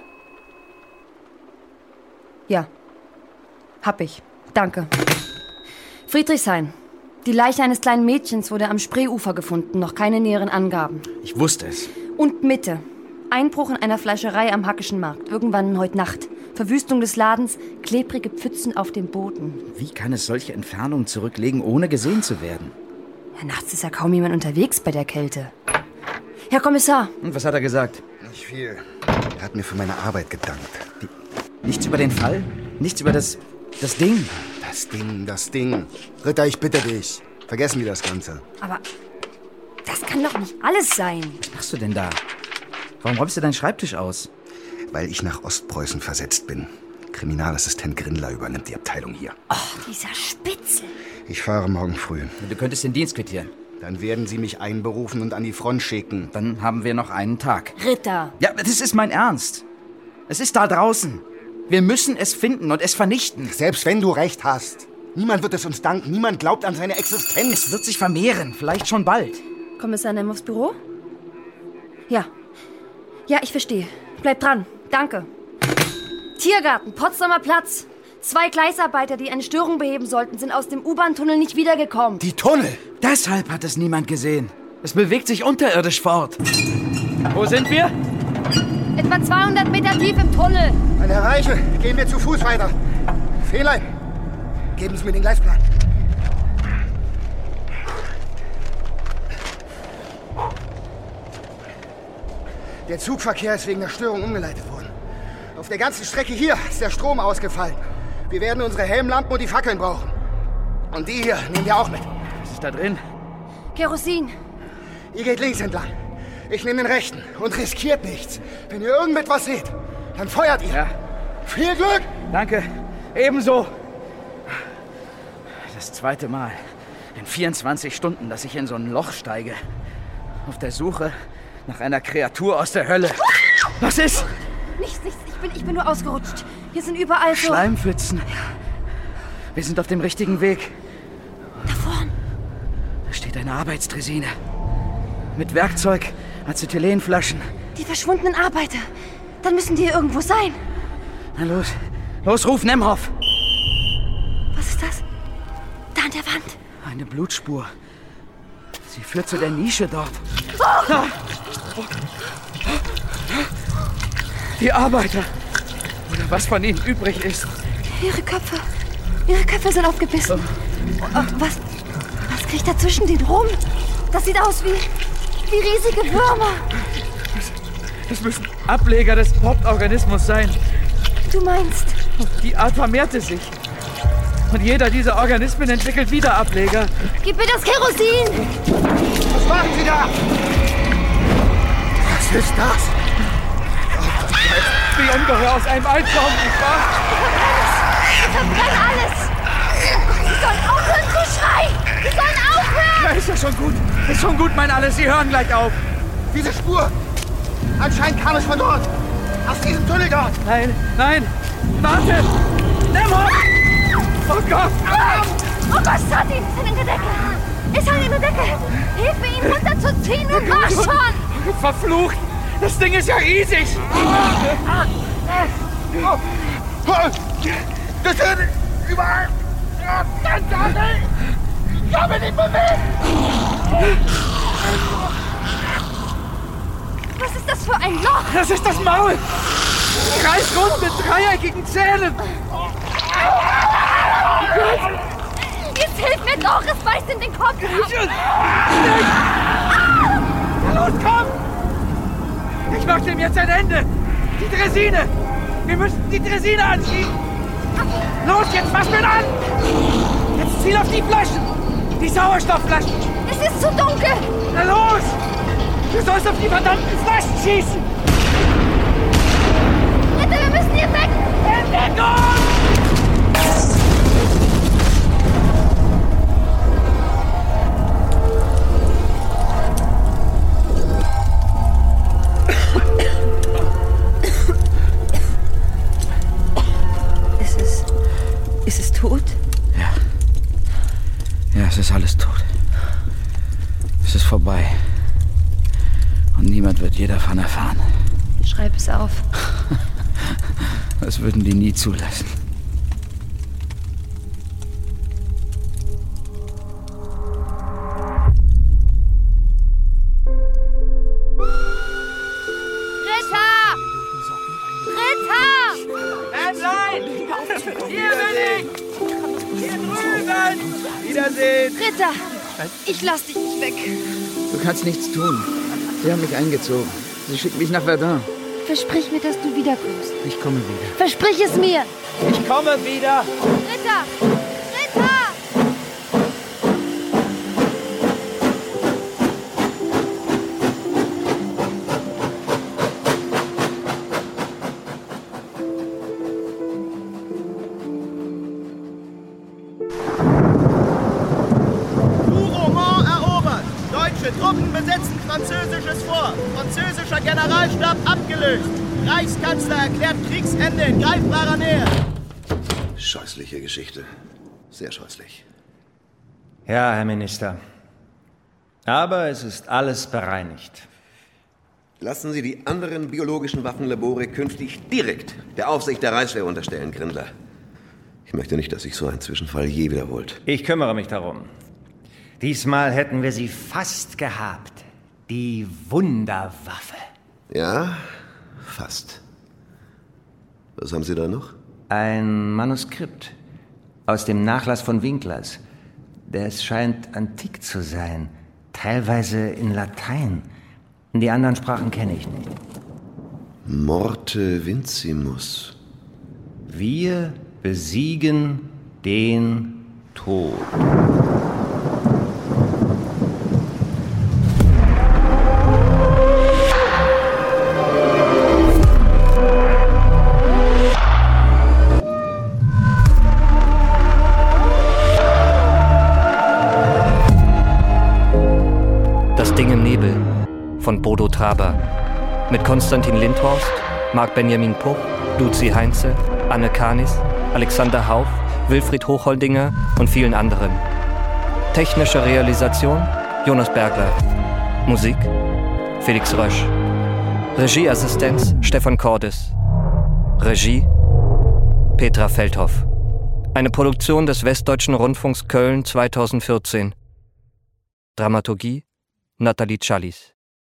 Speaker 11: Ja. Hab ich. Danke. Friedrichshain. Die Leiche eines kleinen Mädchens wurde am Spreeufer gefunden. Noch keine näheren Angaben.
Speaker 6: Ich wusste es.
Speaker 11: Und Mitte. Einbruch in einer Fleischerei am Hackischen Markt. Irgendwann heute Nacht. Verwüstung des Ladens, klebrige Pfützen auf dem Boden.
Speaker 6: Wie kann es solche Entfernungen zurücklegen, ohne gesehen zu werden?
Speaker 11: Ja, nachts ist ja kaum jemand unterwegs bei der Kälte. Herr Kommissar.
Speaker 6: Und was hat er gesagt?
Speaker 18: Nicht viel. Er hat mir für meine Arbeit gedankt.
Speaker 6: Die, nichts über den Fall? Nichts über das, das Ding?
Speaker 18: Das Ding, das Ding. Ritter, ich bitte dich. Vergessen wir das Ganze.
Speaker 11: Aber das kann doch nicht alles sein.
Speaker 6: Was machst du denn da? Warum räumst du deinen Schreibtisch aus?
Speaker 9: Weil ich nach Ostpreußen versetzt bin. Kriminalassistent Grindler übernimmt die Abteilung hier.
Speaker 11: Oh, dieser Spitzel.
Speaker 9: Ich fahre morgen früh.
Speaker 6: Du könntest den Dienst quittieren.
Speaker 18: Dann werden sie mich einberufen und an die Front schicken.
Speaker 6: Dann haben wir noch einen Tag.
Speaker 11: Ritter.
Speaker 6: Ja, das ist mein Ernst. Es ist da draußen. Wir müssen es finden und es vernichten.
Speaker 18: Selbst wenn du recht hast. Niemand wird es uns danken. Niemand glaubt an seine Existenz.
Speaker 6: Es wird sich vermehren. Vielleicht schon bald.
Speaker 11: Kommissar Nemhoffs Büro? Ja. Ja, ich verstehe. Bleib dran. Danke. Tiergarten, Potsdamer Platz. Zwei Gleisarbeiter, die eine Störung beheben sollten, sind aus dem U-Bahn-Tunnel nicht wiedergekommen.
Speaker 18: Die Tunnel?
Speaker 6: Deshalb hat es niemand gesehen. Es bewegt sich unterirdisch fort. Wo sind wir?
Speaker 11: Etwa zweihundert Meter tief im Tunnel.
Speaker 18: An der Reiche gehen wir zu Fuß weiter. Fehlein, geben Sie mir den Gleisplan. Der Zugverkehr ist wegen der Störung umgeleitet worden. Auf der ganzen Strecke hier ist der Strom ausgefallen. Wir werden unsere Helmlampen und die Fackeln brauchen. Und die hier nehmen wir auch mit.
Speaker 6: Was ist da drin?
Speaker 11: Kerosin.
Speaker 18: Ihr geht links entlang. Ich nehme den rechten und riskiert nichts. Wenn ihr irgendetwas seht, dann feuert ihr.
Speaker 6: Ja.
Speaker 18: Viel Glück!
Speaker 6: Danke. Ebenso. Das zweite Mal in vierundzwanzig Stunden, dass ich in so ein Loch steige. Auf der Suche nach einer Kreatur aus der Hölle. Was ist?
Speaker 11: Nichts, nichts. Ich bin, ich bin nur ausgerutscht. Hier sind überall so...
Speaker 6: Schleimpfützen. Wir sind auf dem richtigen Weg.
Speaker 11: Da vorn.
Speaker 4: Mit einer Arbeitsdresine. Mit Werkzeug, Acetylenflaschen.
Speaker 11: Die verschwundenen Arbeiter. Dann müssen die hier irgendwo sein.
Speaker 4: Na los, los, ruf Nemhoff.
Speaker 11: Was ist das? Da an der Wand.
Speaker 4: Eine Blutspur. Sie führt zu der Nische dort.
Speaker 11: Oh!
Speaker 4: Da. Die Arbeiter. Oder was von ihnen übrig ist.
Speaker 11: Ihre Köpfe. Ihre Köpfe sind aufgebissen. Oh, was, was kriegt da zwischen den rum? Das sieht aus wie, wie riesige Würmer.
Speaker 4: Das, das müssen Ableger des Hauptorganismus sein.
Speaker 11: Du meinst?
Speaker 4: Die Art vermehrte sich. Und jeder dieser Organismen entwickelt wieder Ableger.
Speaker 11: Gib mir das Kerosin!
Speaker 10: Was machen Sie da? Was ist das?
Speaker 4: Wie Ungeheuer aus einem Albtraum, nicht wahr?
Speaker 11: Ich verbrenne alles! Sie sollen aufhören zu schreien! Sie sollen aufhören!
Speaker 4: Ja, ist ja schon gut. Ist schon gut, mein Alles. Sie hören gleich auf.
Speaker 10: Diese Spur! Anscheinend kam es von dort! Aus diesem Tunnel dort!
Speaker 4: Nein, nein! Warte! Nemhoff! Oh Gott!
Speaker 11: Oh Gott, Sati! Es hängt in der Decke! Es hängt in der Decke! Hilf mir, ihn runterzuziehen! Nun mach schon!
Speaker 4: Verflucht! Das Ding ist ja riesig!
Speaker 10: Das sind überall! Ganz Sati! Ich kann mich nicht bewegen!
Speaker 11: Was ist das für ein Loch?
Speaker 4: Das ist das Maul! Kreisrund mit dreieckigen Zähnen!
Speaker 11: Jetzt hilf mir doch! Es beißt in den Kopf!
Speaker 4: Na los, komm! Ich mach dem jetzt ein Ende! Die Dresine! Wir müssen die Dresine anschieben! Los, jetzt fass mir an! Jetzt ziel auf die Flaschen! Die Sauerstoffflaschen!
Speaker 11: Es ist zu dunkel!
Speaker 4: Na los! Du sollst auf die verdammten Flaschen schießen!
Speaker 11: Ritter, wir müssen hier weg!
Speaker 4: Entdeckung!
Speaker 11: Ist es... Ist es tot?
Speaker 6: Ja. Ja, es ist alles tot. Es ist vorbei. Und niemand wird je davon erfahren.
Speaker 11: Schreib es auf.
Speaker 6: Das würden die nie zulassen.
Speaker 11: Ritter! Ritter!
Speaker 4: Entlein! Hier bin ich! Hier drüben! Wiedersehen!
Speaker 11: Ritter! Ich lass dich nicht weg.
Speaker 6: Du kannst nichts tun. Sie haben mich eingezogen. Sie schicken mich nach Verdun.
Speaker 11: Versprich mir, dass du wiederkommst.
Speaker 6: Ich komme wieder.
Speaker 11: Versprich es mir!
Speaker 4: Ich komme wieder!
Speaker 11: Ritter! Ritter!
Speaker 7: Rouen erobert! Deutsche Truppen besetzen französisches Fort. Französischer Generalstab abgelöst. Reichskanzler erklärt Kriegsende in greifbarer Nähe.
Speaker 17: Scheußliche Geschichte. Sehr scheußlich.
Speaker 20: Ja, Herr Minister. Aber es ist alles bereinigt.
Speaker 17: Lassen Sie die anderen biologischen Waffenlabore künftig direkt der Aufsicht der Reichswehr unterstellen, Grindler. Ich möchte nicht, dass sich so ein Zwischenfall je wiederholt.
Speaker 20: Ich kümmere mich darum. Diesmal hätten wir sie fast gehabt. Die Wunderwaffe.
Speaker 17: Ja, fast. Was haben Sie da noch?
Speaker 20: Ein Manuskript aus dem Nachlass von Winklers. Es scheint antik zu sein, teilweise in Latein. Die anderen Sprachen kenne ich nicht.
Speaker 17: Morte Vincimus.
Speaker 20: Wir besiegen den Tod.
Speaker 3: Ding im Nebel von Bodo Traber. Mit Konstantin Lindhorst, Marc Benjamin Puch, Luzi Heinze, Anne Kanis, Alexander Hauff, Wilfried Hochholdinger und vielen anderen. Technische Realisation Jonas Bergler. Musik Felix Rösch. Regieassistenz Stefan Cordes. Regie Petra Feldhoff. Eine Produktion des Westdeutschen Rundfunks Köln zweitausendvierzehn. Dramaturgie Nathalie Challis.